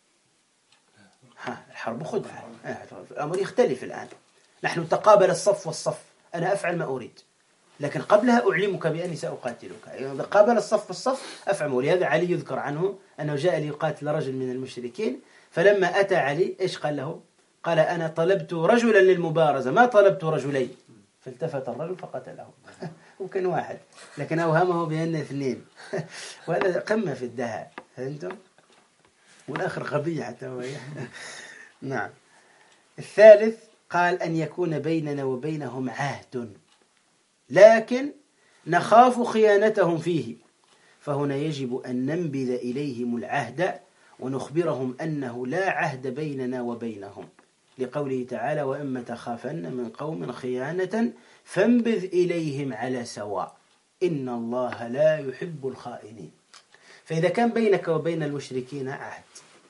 Speaker 2: الحرب خدعة. الأمر يختلف الآن. نحن تقابل الصف والصف، أنا أفعل ما أريد، لكن قبلها أعلمك بأني سأقاتلك. إذا قابل الصف والصف أفعل. ولهذا علي يذكر عنه أنه جاء ليقاتل رجل من المشركين، فلما أتى علي إيش قال له؟ قال أنا طلبت رجلا للمبارزة ما طلبت رجلين، فالتفت الرجل فقتله. ممكن واحد، لكن أوهمه بأن اثنين. وهذا قمة في الدهاء، فهمتم؟ والآخر غبي حتى هو. نعم. الثالث قال أن يكون بيننا وبينهم عهد لكن نخاف خيانتهم فيه، فهنا يجب أن ننبذ إليهم العهد ونخبرهم أنه لا عهد بيننا وبينهم، لقوله تعالى وإما تخافن من قوم خيانة فانبذ إليهم على سواء إن الله لا يحب الخائنين. فإذا كان بينك وبين المشركين عهد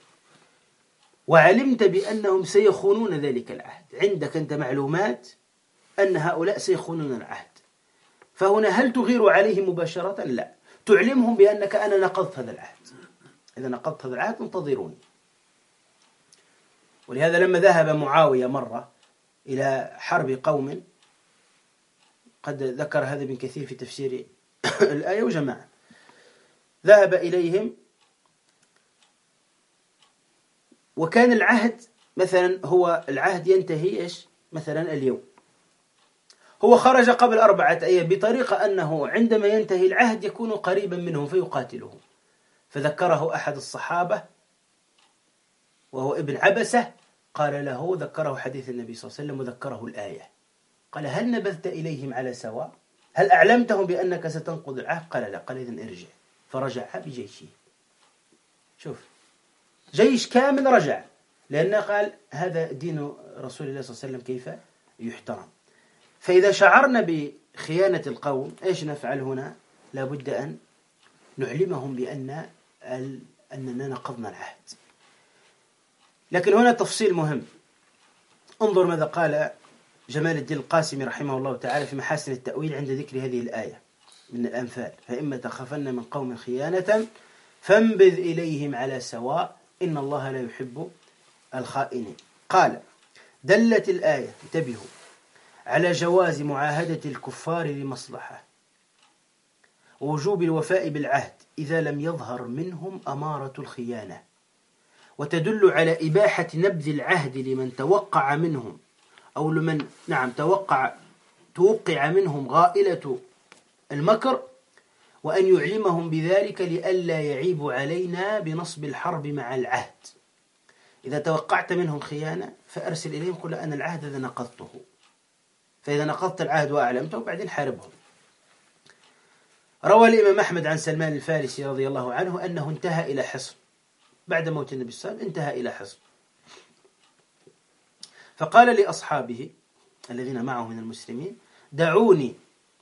Speaker 2: وعلمت بأنهم سيخونون ذلك العهد، عندك أنت معلومات أن هؤلاء سيخونون العهد، فهنا هل تغير عليهم مباشرة؟ لا، تعلمهم بأنك أنا نقضت هذا العهد، إذا نقضت هذا العهد انتظروني. ولهذا لما ذهب معاوية مرة إلى حرب قوم، قد ذكر هذا ابن كثير في تفسير الآية وجماعة، ذهب إليهم وكان العهد مثلا هو العهد ينتهي إيش مثلا اليوم، هو خرج قبل 4 أيام بطريقة أنه عندما ينتهي العهد يكون قريبا منهم فيقاتلهم. فذكره أحد الصحابة وهو ابن عبسة، قال له، ذكره حديث النبي صلى الله عليه وسلم وذكره الآية، قال هل نبذت إليهم على سواء؟ هل أعلمتهم بأنك ستنقض العهد؟ قال لا. قال إذن ارجع. فرجع بجيشه. شوف، جيش كامل رجع، لأنه قال هذا دين رسول الله صلى الله عليه وسلم كيف يحترم. فإذا شعرنا بخيانة القوم إيش نفعل هنا؟ لابد أن نعلمهم أننا نقضنا العهد. لكن هنا تفصيل مهم. انظر ماذا قال جمال الدين القاسمي رحمه الله تعالى في محاسن التأويل عند ذكر هذه الآية من الأنفال: فإما تخافن من قوم خيانة فانبذ إليهم على سواء إن الله لا يحب الخائنين. قال: دلت الآية، انتبهوا، على جواز معاهدة الكفار لمصلحة ووجوب الوفاء بالعهد إذا لم يظهر منهم أمارة الخيانة، وتدل على إباحة نبذ العهد لمن توقع منهم أو لمن توقع منهم غائلة المكر، وأن يعلمهم بذلك لئلا يعيبوا علينا بنصب الحرب مع العهد. إذا توقعت منهم خيانة فأرسل إليهم قل أن العهد إذا نقضته، فإذا نقضت العهد وأعلمته بعدين حاربهم. روى الإمام أحمد عن سلمان الفارسي رضي الله عنه أنه انتهى إلى حصن بعد موت النبي صلى الله عليه وسلم، انتهى إلى حصن، فقال لأصحابه الذين معه من المسلمين: دعوني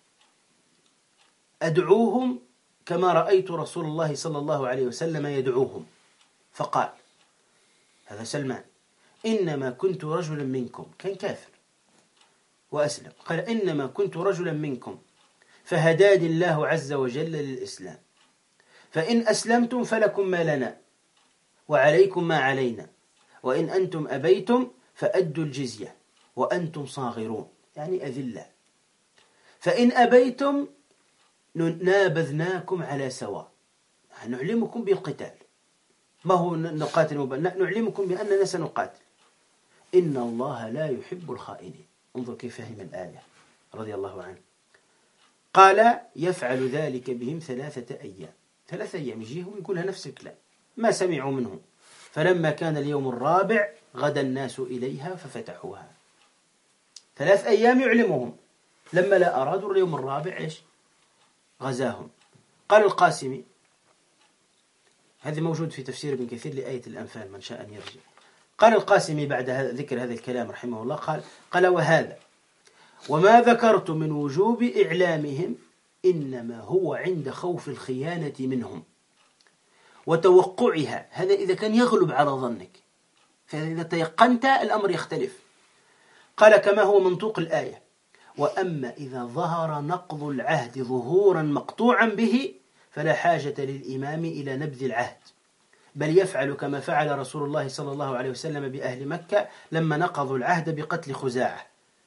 Speaker 2: أدعوهم كما رأيت رسول الله صلى الله عليه وسلم يدعوهم. فقال هذا سلمان: إنما كنت رجلا منكم، كان كافر وأسلم، قال: إنما كنت رجلا منكم فهداني الله عز وجل للإسلام، فإن أسلمتم فلكم ما لنا وعليكم ما علينا، وإن أنتم أبيتم فأدوا الجزية وأنتم صاغرون، يعني أذلة، فإن أبيتم نابذناكم على سواء، نعلمكم بالقتال، ما هو نقاتل، نعلمكم بأننا سنقاتل، إن الله لا يحب الخائنين. انظر كيف فهم الآية رضي الله عنه. قال: يفعل ذلك بهم 3 أيام، 3 أيام يجيهم يقولها نفس الكلام، ما سمعوا منه، فلما كان اليوم الرابع غدا الناس إليها ففتحوها. 3 أيام يعلمهم، لما لا أرادوا اليوم الرابع إيش؟ غزاهم. قال القاسمي، هذا موجود في تفسير ابن كثير لآية الأنفال من شاء أن يرجع. قال القاسمي بعد ذكر هذا الكلام رحمه الله، قال: وهذا وما ذكرت من وجوب إعلامهم إنما هو عند خوف الخيانة منهم وتوقعها، هذا إذا كان يغلب على ظنك، فإذا تيقنت الأمر يختلف. قال: كما هو منطوق الآية: وأما إذا ظهر نقض العهد ظهورا مقطوعا به فلا حاجة للإمام إلى نبذ العهد، بل يفعل كما فعل رسول الله صلى الله عليه وسلم بأهل مكة لما نقضوا العهد بقتل خزاعة،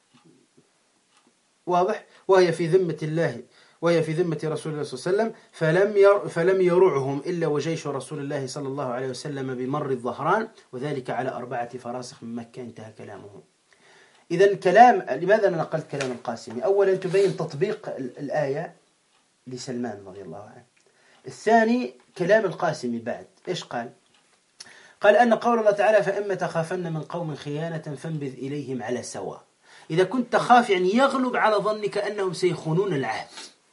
Speaker 2: واضح، وهي في ذمة الله وهي في ذمة رسول الله صلى الله عليه وسلم، فلم يرعهم إلا وجيش رسول الله صلى الله عليه وسلم بمر الظهران، وذلك على 4 فراسخ من مكة. انتهى كلامه. إذا كلام، لماذا أنا نقلت كلام القاسمي؟ أولا تبين تطبيق الآية لسلمان رضي الله عنه. الثاني كلام القاسمي بعد إيش قال؟ قال أن قول الله تعالى: فإما تخافن من قوم خيانة فانبذ إليهم على سواء. إذا كنت تخاف يعني يغلب على ظنك أنهم سيخونون العهد،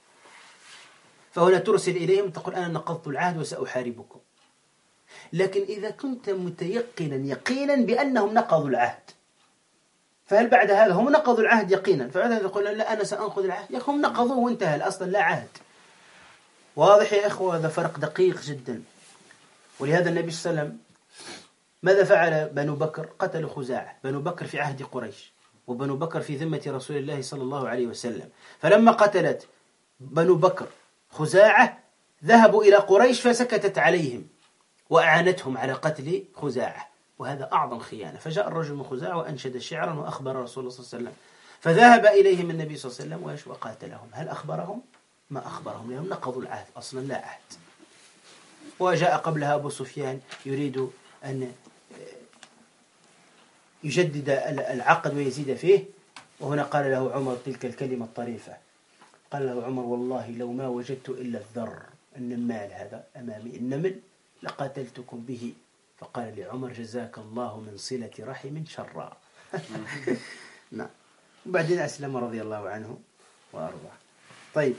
Speaker 2: فهنا ترسل إليهم تقول: أنا نقضت العهد وسأحاربكم. لكن إذا كنت متيقنا يقينا بأنهم نقضوا العهد، فهل بعد هذا هم نقضوا العهد يقينا، فبعد هذا يقول: لا أنا سأنقض العهد، يا أخي هم نقضوه وانتهى، الأصل لا عهد. واضح يا إخوة؟ هذا فرق دقيق جدا. ولهذا النبي صلى الله عليه وسلم ماذا فعل بنو بكر؟ قتلوا خزاعة. بنو بكر في عهد قريش، وبنو بكر في ذمة رسول الله صلى الله عليه وسلم، فلما قتلت بنو بكر خزاعة ذهبوا إلى قريش فسكتت عليهم وأعانتهم على قتل خزاعة، وهذا أعظم خيانة. فجاء الرجل من خزاعة وأنشد شعرا وأخبر رسول الله صلى الله عليه وسلم، فذهب إليهم النبي صلى الله عليه وسلم وقاتلهم. هل أخبرهم؟ ما أخبرهم، لأنهم نقضوا العهد، أصلا لا عهد. وجاء قبلها أبو سفيان يريد أن يجدد العقد ويزيد فيه. وهنا قال له عمر تلك الكلمة الطريفة، قال له عمر والله لو ما وجدت إلا الذر النمال هذا أمامي النمل لقاتلتكم به. فقال لعمر جزاك الله من صلة رحم شرا. نعم. وبعدين أسلم رضي الله عنه وأرضاه. طيب،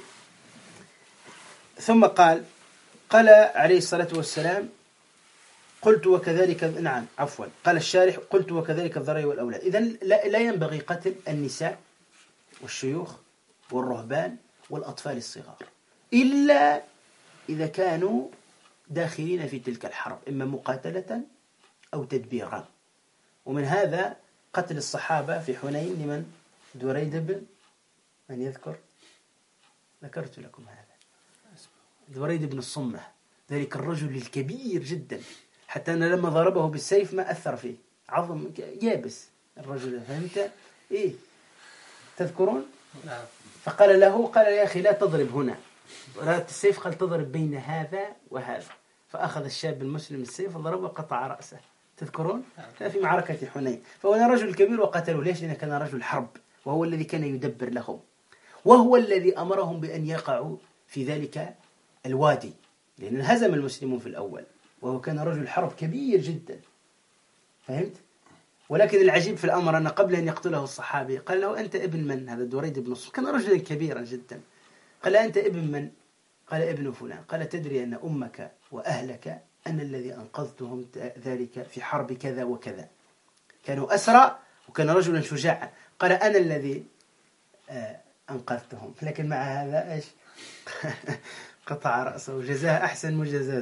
Speaker 2: ثم قال عليه الصلاة والسلام قلت وكذلك، نعم عفوا، قال الشارح قلت وكذلك الذرية والأولاد. إذن لا ينبغي قتل النساء والشيوخ والرهبان والأطفال الصغار إلا إذا كانوا داخلين في تلك الحرب، إما مقاتلة أو تدبيرا. ومن هذا قتل الصحابة في حنين لمن؟ دريد بن من يذكر؟ ذكرت لكم هذا، دريد بن الصمة، ذلك الرجل الكبير جدا حتى أن لما ضربه بالسيف ما أثر فيه، عظم يابس الرجل، فهمت؟ إيه تذكرون؟
Speaker 3: نعم.
Speaker 2: فقال له، قال يا أخي لا تضرب هنا، رأت السيف قال تضرب بين هذا وهذا، فأخذ الشاب المسلم السيف وضربه وقطع رأسه، تذكرون؟ في معركة حنين. فهو رجل كبير وقتلوا، ليش؟ لأنه كان رجل حرب، وهو الذي كان يدبر لهم، وهو الذي أمرهم بأن يقعوا في ذلك الوادي، لأن انهزم المسلمون في الأول، وهو كان رجل حرب كبير جدا، فهمت؟ ولكن العجيب في الأمر أن قبل أن يقتله الصحابي قال له أنت ابن من؟ هذا دريد بن الصمة كان رجلا كبيرا جدا. قال أنت ابن من؟ قال ابن فلان. قال تدري أن أمك وأهلك أنا الذي أنقذتهم ذلك في حرب كذا وكذا، كانوا أسرى وكان رجلا شجاعا. قال أنا الذي أنقذتهم، لكن مع هذا إيش؟ قطع رأسه وجزاه أحسن مجازات.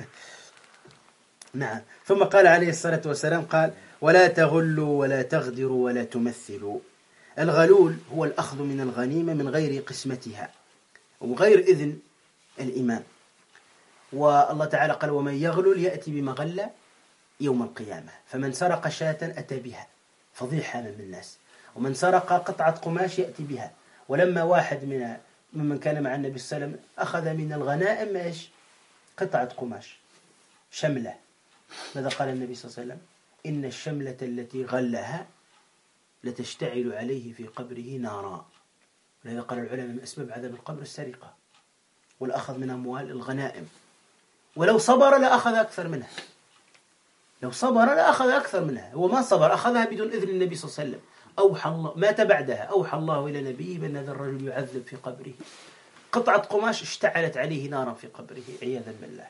Speaker 2: نعم. ثم قال عليه الصلاة والسلام قال ولا تغلوا ولا تغدروا ولا تمثلوا. الغلول هو الأخذ من الغنيمة من غير قسمتها وغير إذن الإمام. والله تعالى قال ومن يغلل يأتي بمغلة يوم القيامة، فمن سرق شاة أتى بها فضيحة من الناس، ومن سرق قطعة قماش يأتي بها. ولما واحد ممن كان مع النبي صلى الله عليه وسلم أخذ من الغنائم إيش؟ قطعة قماش، شملة، ماذا قال النبي صلى الله عليه وسلم؟ إن الشملة التي غلها لتشتعل عليه في قبره نارا. ولذا قال العلماء من أسباب عذاب القبر السرقة والأخذ من أموال الغنائم. ولو صبر لأخذ أكثر منها، لو صبر لأخذ أكثر منها، هو ما صبر أخذها بدون إذن النبي صلى الله عليه وسلم. أوحى الله مات بعدها، أوحى الله إلى نبيه بأن هذا الرجل يعذب في قبره، قطعة قماش اشتعلت عليه نارا في قبره عياذا بالله.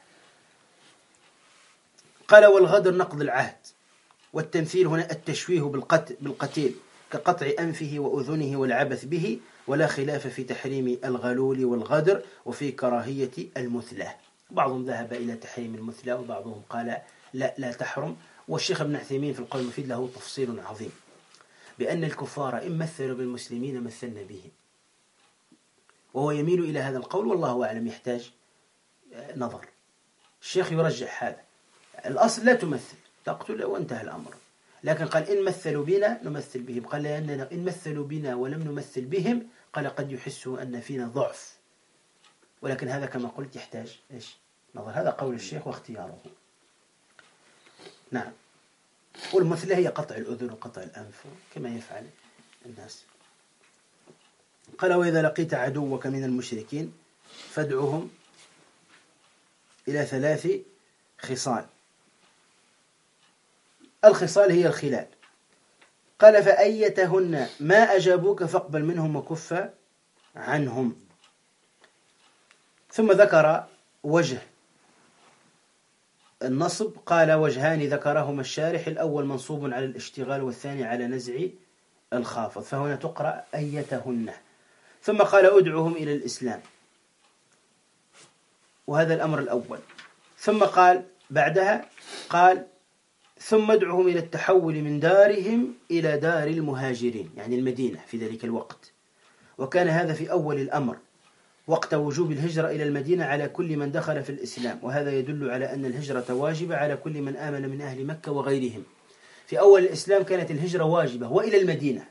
Speaker 2: قال والغدر نقض العهد، والتمثيل هنا التشويه بالقتيل كقطع أنفه وأذنه والعبث به، ولا خلاف في تحريم الغلول والغدر وفي كراهية المثلة. بعضهم ذهب إلى تحريم المثلة وبعضهم قال لا تحرم. والشيخ ابن عثيمين في القول المفيد له تفصيل عظيم بأن الكفار إن مثلوا بالمسلمين مثلنا بهم، وهو يميل إلى هذا القول والله أعلم، يحتاج نظر. الشيخ يرجح هذا، الأصل لا تمثل، تقتل وانتهى الأمر. لكن قال إن مثلوا بنا نمثل بهم، قال لأننا إن مثلوا بنا ولم نمثل بهم قال قد يحسوا أن فينا ضعف، ولكن هذا كما قلت يحتاج إيش؟ نظر. هذا قول الشيخ واختياره. نعم. والمثلة هي قطع الأذن وقطع الأنف كما يفعل الناس. قال وإذا لقيت عدوك من المشركين فادعهم إلى 3 خصال. الخصال هي الخلال. قال فأيتهن ما أجابوك فاقبل منهم وكف عنهم. ثم ذكر وجه النصب، قال وجهان ذكرهما الشارح، الأول منصوب على الاشتغال والثاني على نزع الخافض، فهنا تقرأ أيتهن. ثم قال أدعوهم إلى الإسلام، وهذا الأمر الأول. ثم قال بعدها قال ثم ادعوهم إلى التحول من دارهم إلى دار المهاجرين، يعني المدينة في ذلك الوقت. وكان هذا في أول الأمر وقت وجوب الهجرة إلى المدينة على كل من دخل في الإسلام، وهذا يدل على أن الهجرة واجبة على كل من آمن من أهل مكة وغيرهم. في أول الإسلام كانت الهجرة واجبة وإلى المدينة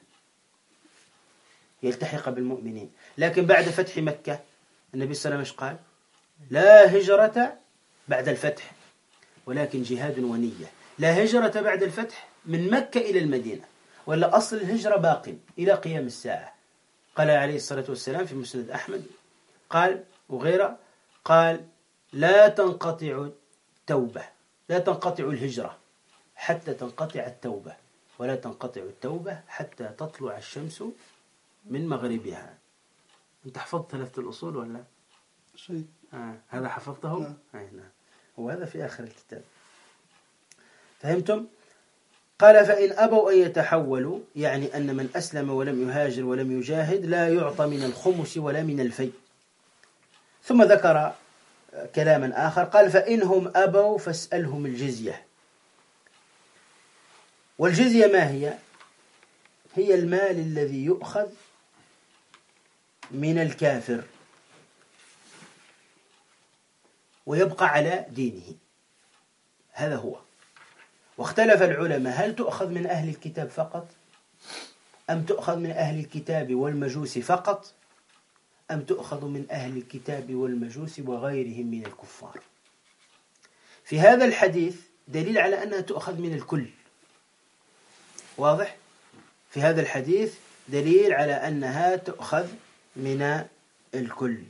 Speaker 2: يلتحق بالمؤمنين، لكن بعد فتح مكة النبي صلى الله عليه وسلم قال لا هجرة بعد الفتح ولكن جهاد ونية. لا هجرة بعد الفتح من مكة إلى المدينة، ولا أصل الهجرة باق إلى قيام الساعة. قال عليه الصلاة والسلام في مسند أحمد قال وغيره قال لا تنقطع التوبة، لا تنقطع الهجرة حتى تنقطع التوبة، ولا تنقطع التوبة حتى تطلع الشمس من مغربها. أنت حفظت ثلاثة الأصول ولا؟
Speaker 4: شيء.
Speaker 2: هذا حفظته؟
Speaker 4: نعم.
Speaker 2: نعم. وهذا في آخر الكتاب. فهمتم؟ قال فإن أبوا أن يتحولوا، يعني أن من أسلم ولم يهاجر ولم يجاهد لا يعطى من الخمس ولا من الفيء. ثم ذكر كلاما آخر قال فإنهم أبوا فاسألهم الجزية. والجزية ما هي؟ هي المال الذي يؤخذ من الكافر ويبقى على دينه، هذا هو. واختلف العلماء هل تؤخذ من أهل الكتاب فقط، أم تؤخذ من أهل الكتاب والمجوس فقط، أم تؤخذ من أهل الكتاب والمجوس وغيرهم من الكفار. في هذا الحديث دليل على أنها تؤخذ من الكل، واضح؟ في هذا الحديث دليل على أنها تؤخذ من الكل،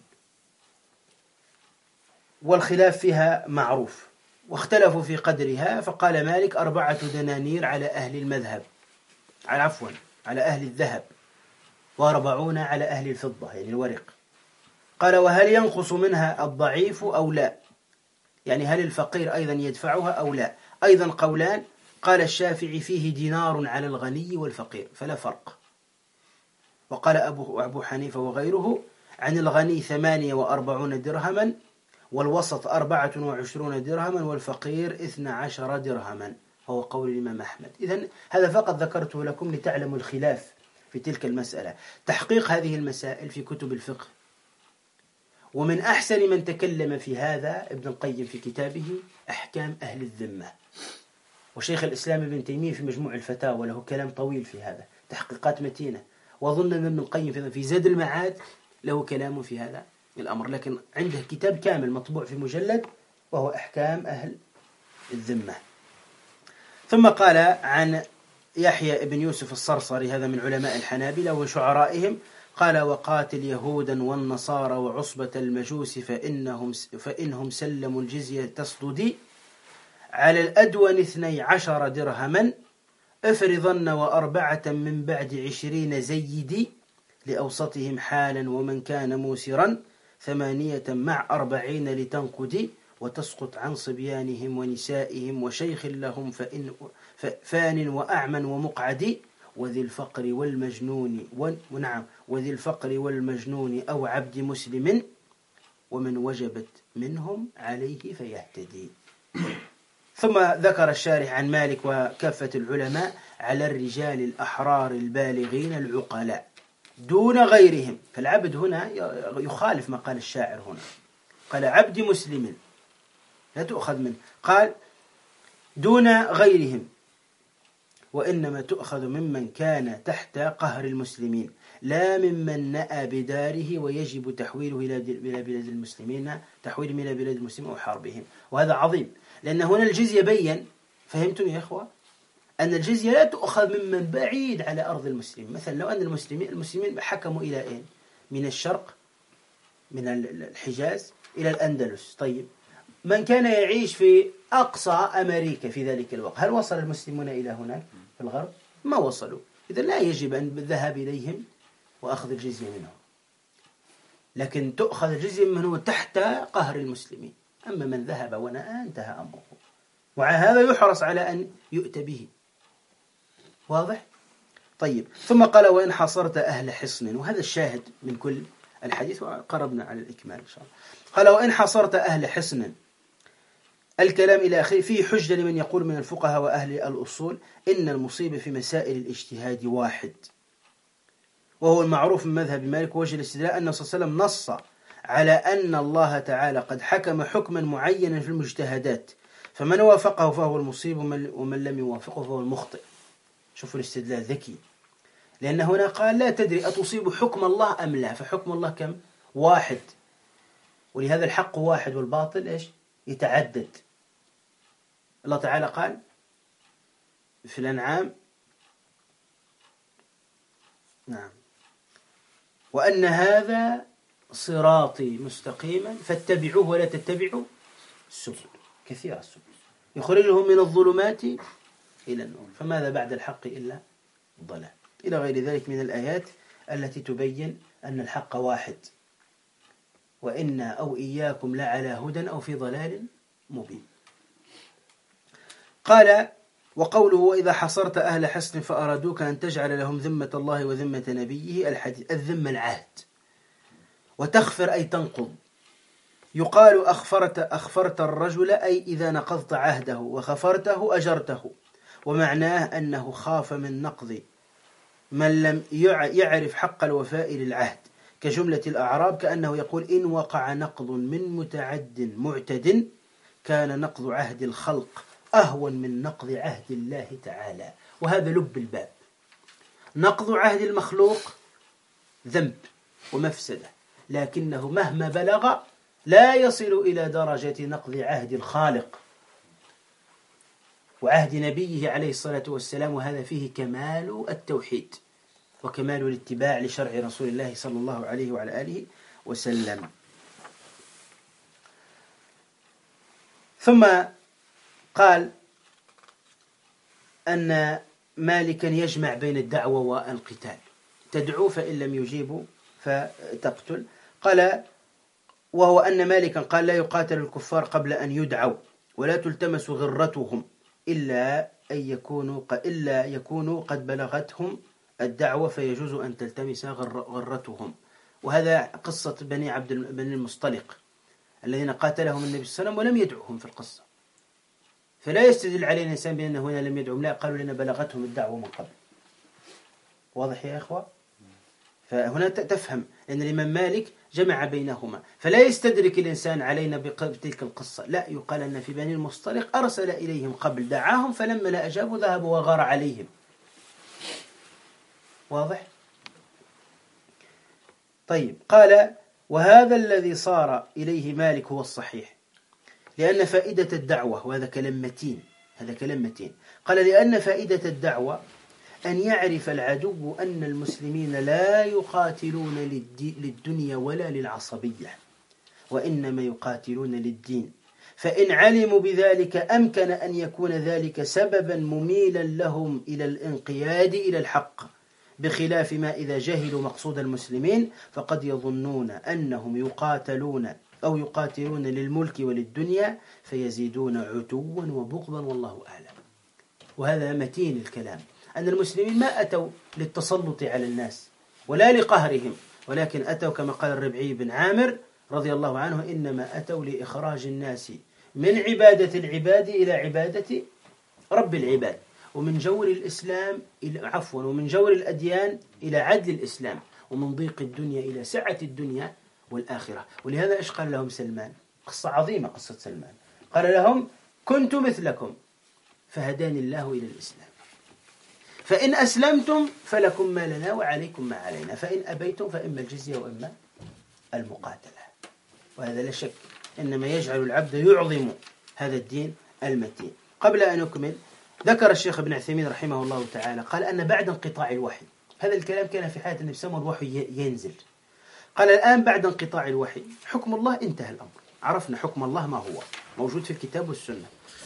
Speaker 2: والخلاف فيها معروف. واختلفوا في قدرها، فقال مالك 4 دنانير على أهل المذهب، على أهل الذهب، و40 على أهل الفضة يعني الورق. قال وهل ينقص منها الضعيف أو لا، يعني هل الفقير أيضا يدفعها أو لا؟ أيضا قولان. قال الشافعي فيه دينار على الغني والفقير فلا فرق. وقال أبو حنيفة وغيره عن الغني 48 درهما، والوسط 24 درهما، والفقير 12 درهما، هو قول الإمام أحمد. إذن هذا فقط ذكرته لكم لتعلموا الخلاف في تلك المسألة. تحقيق هذه المسائل في كتب الفقه، ومن أحسن من تكلم في هذا ابن القيم في كتابه أحكام أهل الذمة، وشيخ الإسلام ابن تيمية في مجموع الفتاوى له كلام طويل في هذا، تحقيقات متينة. وأظن أن ابن القيم في زاد المعاد له كلام في هذا الأمر، لكن عنده كتاب كامل مطبوع في مجلد وهو أحكام أهل الذمة. ثم قال عن يحيى بن يوسف الصرصري، هذا من علماء الحنابلة وشعرائهم، قال وقاتل يهودا والنصارى وعصبة المجوس فإنهم سلموا الجزية تصددي على الأدون 12 درهما، افرضن 4 من بعد 20 زيدي لأوسطهم حالا، ومن كان موسرا 8 مع 40 لتنقدي، وتسقط عن صبيانهم ونسائهم وشيخ لهم فان وأعمى ومقعد، وذي الفقر والمجنون أو عبد مسلم، ومن وجبت منهم عليه فيهتدي. ثم ذكر الشارح عن مالك وكافة العلماء على الرجال الأحرار البالغين العقلاء دون غيرهم. فالعبد هنا يخالف ما قال الشاعر هنا، قال عبد مسلم لا تؤخذ منه، قال دون غيرهم، وإنما تؤخذ ممن كان تحت قهر المسلمين لا ممن نأى بداره ويجب تحويله إلى بلاد المسلمين، تحويلهم إلى بلاد المسلمين وحربهم. وهذا عظيم، لأن هنا الجزية بين، فهمتم يا إخوة، أن الجزية لا تؤخذ ممن بعيد على أرض المسلمين. مثلا لو أن المسلمين حكموا إلى أين؟ من الشرق، من الحجاز إلى الأندلس. طيب من كان يعيش في أقصى أمريكا في ذلك الوقت، هل وصل المسلمون إلى هناك في الغرب؟ ما وصلوا. إذا لا يجب أن الذهاب إليهم وأخذ الجزية منهم، لكن تؤخذ الجزية من هو تحت قهر المسلمين. أما من ذهب ونأى انتهى أمره، وعلى هذا يحرص على أن يؤتى به. واضح؟ طيب ثم قال وإن حصرت أهل حصن، وهذا الشاهد من كل الحديث، وقربنا على الإكمال إن شاء الله. قال وإن حصرت أهل حصن، الكلام إلى آخره فيه حجة لمن يقول من الفقهاء وأهل الأصول إن المصيبة في مسائل الاجتهاد واحد، وهو المعروف من مذهب مالك. وجه الاستدلال أن صلى الله عليه وسلم نص على أن الله تعالى قد حكم حكما معينا في المجتهدات، فمن وافقه فهو المصيب، ومن لم يوافقه فهو المخطئ. شوفوا الاستدلال ذكي، لأن هنا قال لا تدري أتصيب حكم الله أم لا، فحكم الله كم؟ واحد، ولهذا الحق واحد والباطل إيش؟ يتعدد. الله تعالى قال في الأنعام نعم وأن هذا صراطي مستقيما فاتبعوه ولا تتبعوا السبل كثير السبل يخرجهم من الظلمات إلى النور فماذا بعد الحق إلا الضلال إلى غير ذلك من الآيات التي تبين أن الحق واحد وإنا أو إياكم لعلى هدى أو في ضلال مبين. قال وقوله وإذا حصرت أهل حسن فأرادوك أن تجعل لهم ذمة الله وذمة نبيه الحديث الذمة العهد وتغفر أي تنقض يقال أخفرت الرجل أي إذا نقضت عهده وخفرته أجرته ومعناه أنه خاف من نقض من لم يعرف حق الوفاء للعهد كجملة الأعراب كأنه يقول إن وقع نقض من متعد معتد كان نقض عهد الخلق أهون من نقض عهد الله تعالى. وهذا لب الباب. نقض عهد المخلوق ذنب ومفسدة لكنه مهما بلغ لا يصل إلى درجة نقض عهد الخالق وعهد نبيه عليه الصلاة والسلام وهذا فيه كمال التوحيد وكمال الاتباع لشرع رسول الله صلى الله عليه وعلى آله وسلم. ثم قال أن مالكا يجمع بين الدعوة والقتال تدعو فإن لم يجيبوا فتقتل. قال وهو أن مالكا قال لا يقاتل الكفار قبل أن يدعوا ولا تلتمس غرتهم إلا يكونوا قد بلغتهم الدعوة فيجوز أن تلتمس غرتهم. وهذا قصة بني المصطلق الذين قاتلهم النبي صلى الله عليه وسلم ولم يدعوهم في القصة فلا يستدل علينا الإنسان بأنه هنا لم يدعوهم لا قالوا لنا بلغتهم الدعوة من قبل. واضح يا إخوة؟ فهنا تفهم أن الإمام مالك جمع بينهما فلا يستدرك الإنسان علينا بتلك القصة لا يقال أن في بني المصطلق أرسل إليهم قبل دعاهم فلما لا أجابوا ذهبوا وغار عليهم. واضح؟ طيب قال وهذا الذي صار إليه مالك هو الصحيح لأن فائدة الدعوة وهذا كلام متين قال لأن فائدة الدعوة أن يعرف العدو أن المسلمين لا يقاتلون للدنيا ولا للعصبية وإنما يقاتلون للدين فإن علموا بذلك أمكن أن يكون ذلك سببا مميلا لهم إلى الانقياد إلى الحق بخلاف ما إذا جهلوا مقصود المسلمين فقد يظنون أنهم يقاتلون للملك وللدنيا فيزيدون عتوا وبغضا والله أعلم. وهذا متين الكلام أن المسلمين ما أتوا للتسلط على الناس ولا لقهرهم ولكن أتوا كما قال الربعي بن عامر رضي الله عنه إنما أتوا لإخراج الناس من عبادة العباد إلى عبادة رب العباد ومن جور الإسلام ومن جور الأديان إلى عدل الإسلام ومن ضيق الدنيا إلى سعة الدنيا والآخرة. ولهذا إيش قال لهم سلمان؟ قصة عظيمة قصة سلمان. قال لهم كنت مثلكم فهداني الله إلى الإسلام فإن أسلمتم فلكم ما لنا وعليكم ما علينا فإن أبيتم فإما الجزية وإما المقاتلة. وهذا لا شك إنما يجعل العبد يعظم هذا الدين المتين. قبل أن نكمل ذكر الشيخ ابن عثيمين رحمه الله تعالى قال أن بعد انقطاع الوحي هذا الكلام كان في حياة النبي صلى الله عليه وسلم الوحي ينزل قال الآن بعد انقطاع الوحي حكم الله انتهى الأمر عرفنا حكم الله ما هو موجود في الكتاب والسنة.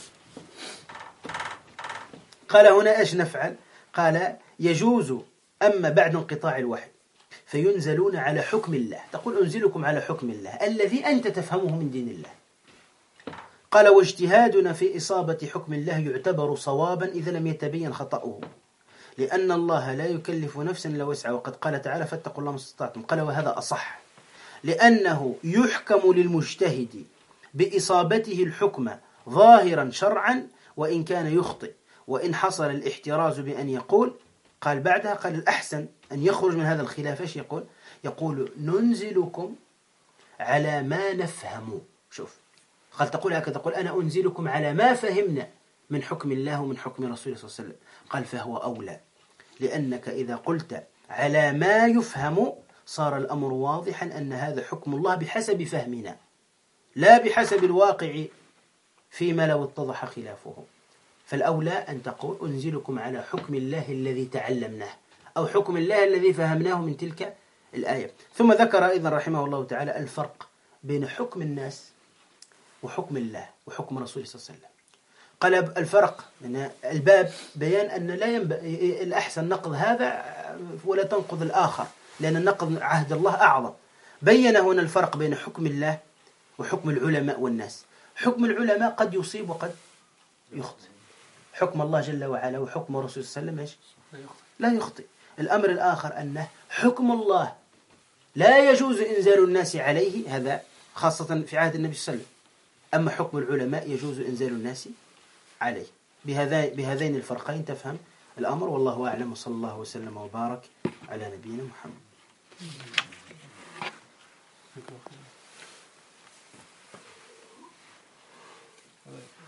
Speaker 2: قال هنا إيش نفعل؟ قال يجوز أما بعد انقطاع الوحي فينزلون على حكم الله تقول أنزلكم على حكم الله الذي أنت تفهمه من دين الله. قال واجتهادنا في إصابة حكم الله يعتبر صوابا إذا لم يتبين خطأه لأن الله لا يكلف نفسا إلا وسعها وقد قال تعالى فاتقوا الله ما استطعتم. قال وهذا أصح لأنه يحكم للمجتهد بإصابته الحكم ظاهرا شرعا وإن كان يخطئ وإن حصل الاحتراز بأن يقول قال بعدها قال الأحسن أن يخرج من هذا الخلاف إيش يقول ننزلكم على ما نفهم. شوف قال تقول هكذا تقول أنا أنزلكم على ما فهمنا من حكم الله ومن حكم رسوله صلى الله عليه وسلم. قال فهو أولى لأنك إذا قلت على ما يفهم صار الأمر واضحا أن هذا حكم الله بحسب فهمنا لا بحسب الواقع فيما لو اتضح خلافه. فالأولى أن تقول أنزلكم على حكم الله الذي تعلمناه أو حكم الله الذي فهمناه من تلك الآية. ثم ذكر أيضا رحمه الله تعالى الفرق بين حكم الناس وحكم الله وحكم رسوله صلى الله عليه وسلم. قال الفرق من الباب بيان أن لا ينبغي الأحسن نقض هذا ولا تنقض الآخر، لأن النقض عهد الله أعظم. بين هنا الفرق بين حكم الله وحكم العلماء والناس. حكم العلماء قد يصيب وقد يخطئ، حكم الله جل وعلا وحكم الرسول صلى الله عليه وسلم لا يخطئ. الأمر الآخر أنه حكم الله لا يجوز إنزال الناس عليه، هذا خاصة في عهد النبي صلى الله عليه وسلم. أما حكم العلماء يجوز إنزال الناس عليه. بهذين الفرقين تفهم الأمر، والله أعلم، وصلى الله وسلم وبارك على نبينا محمد.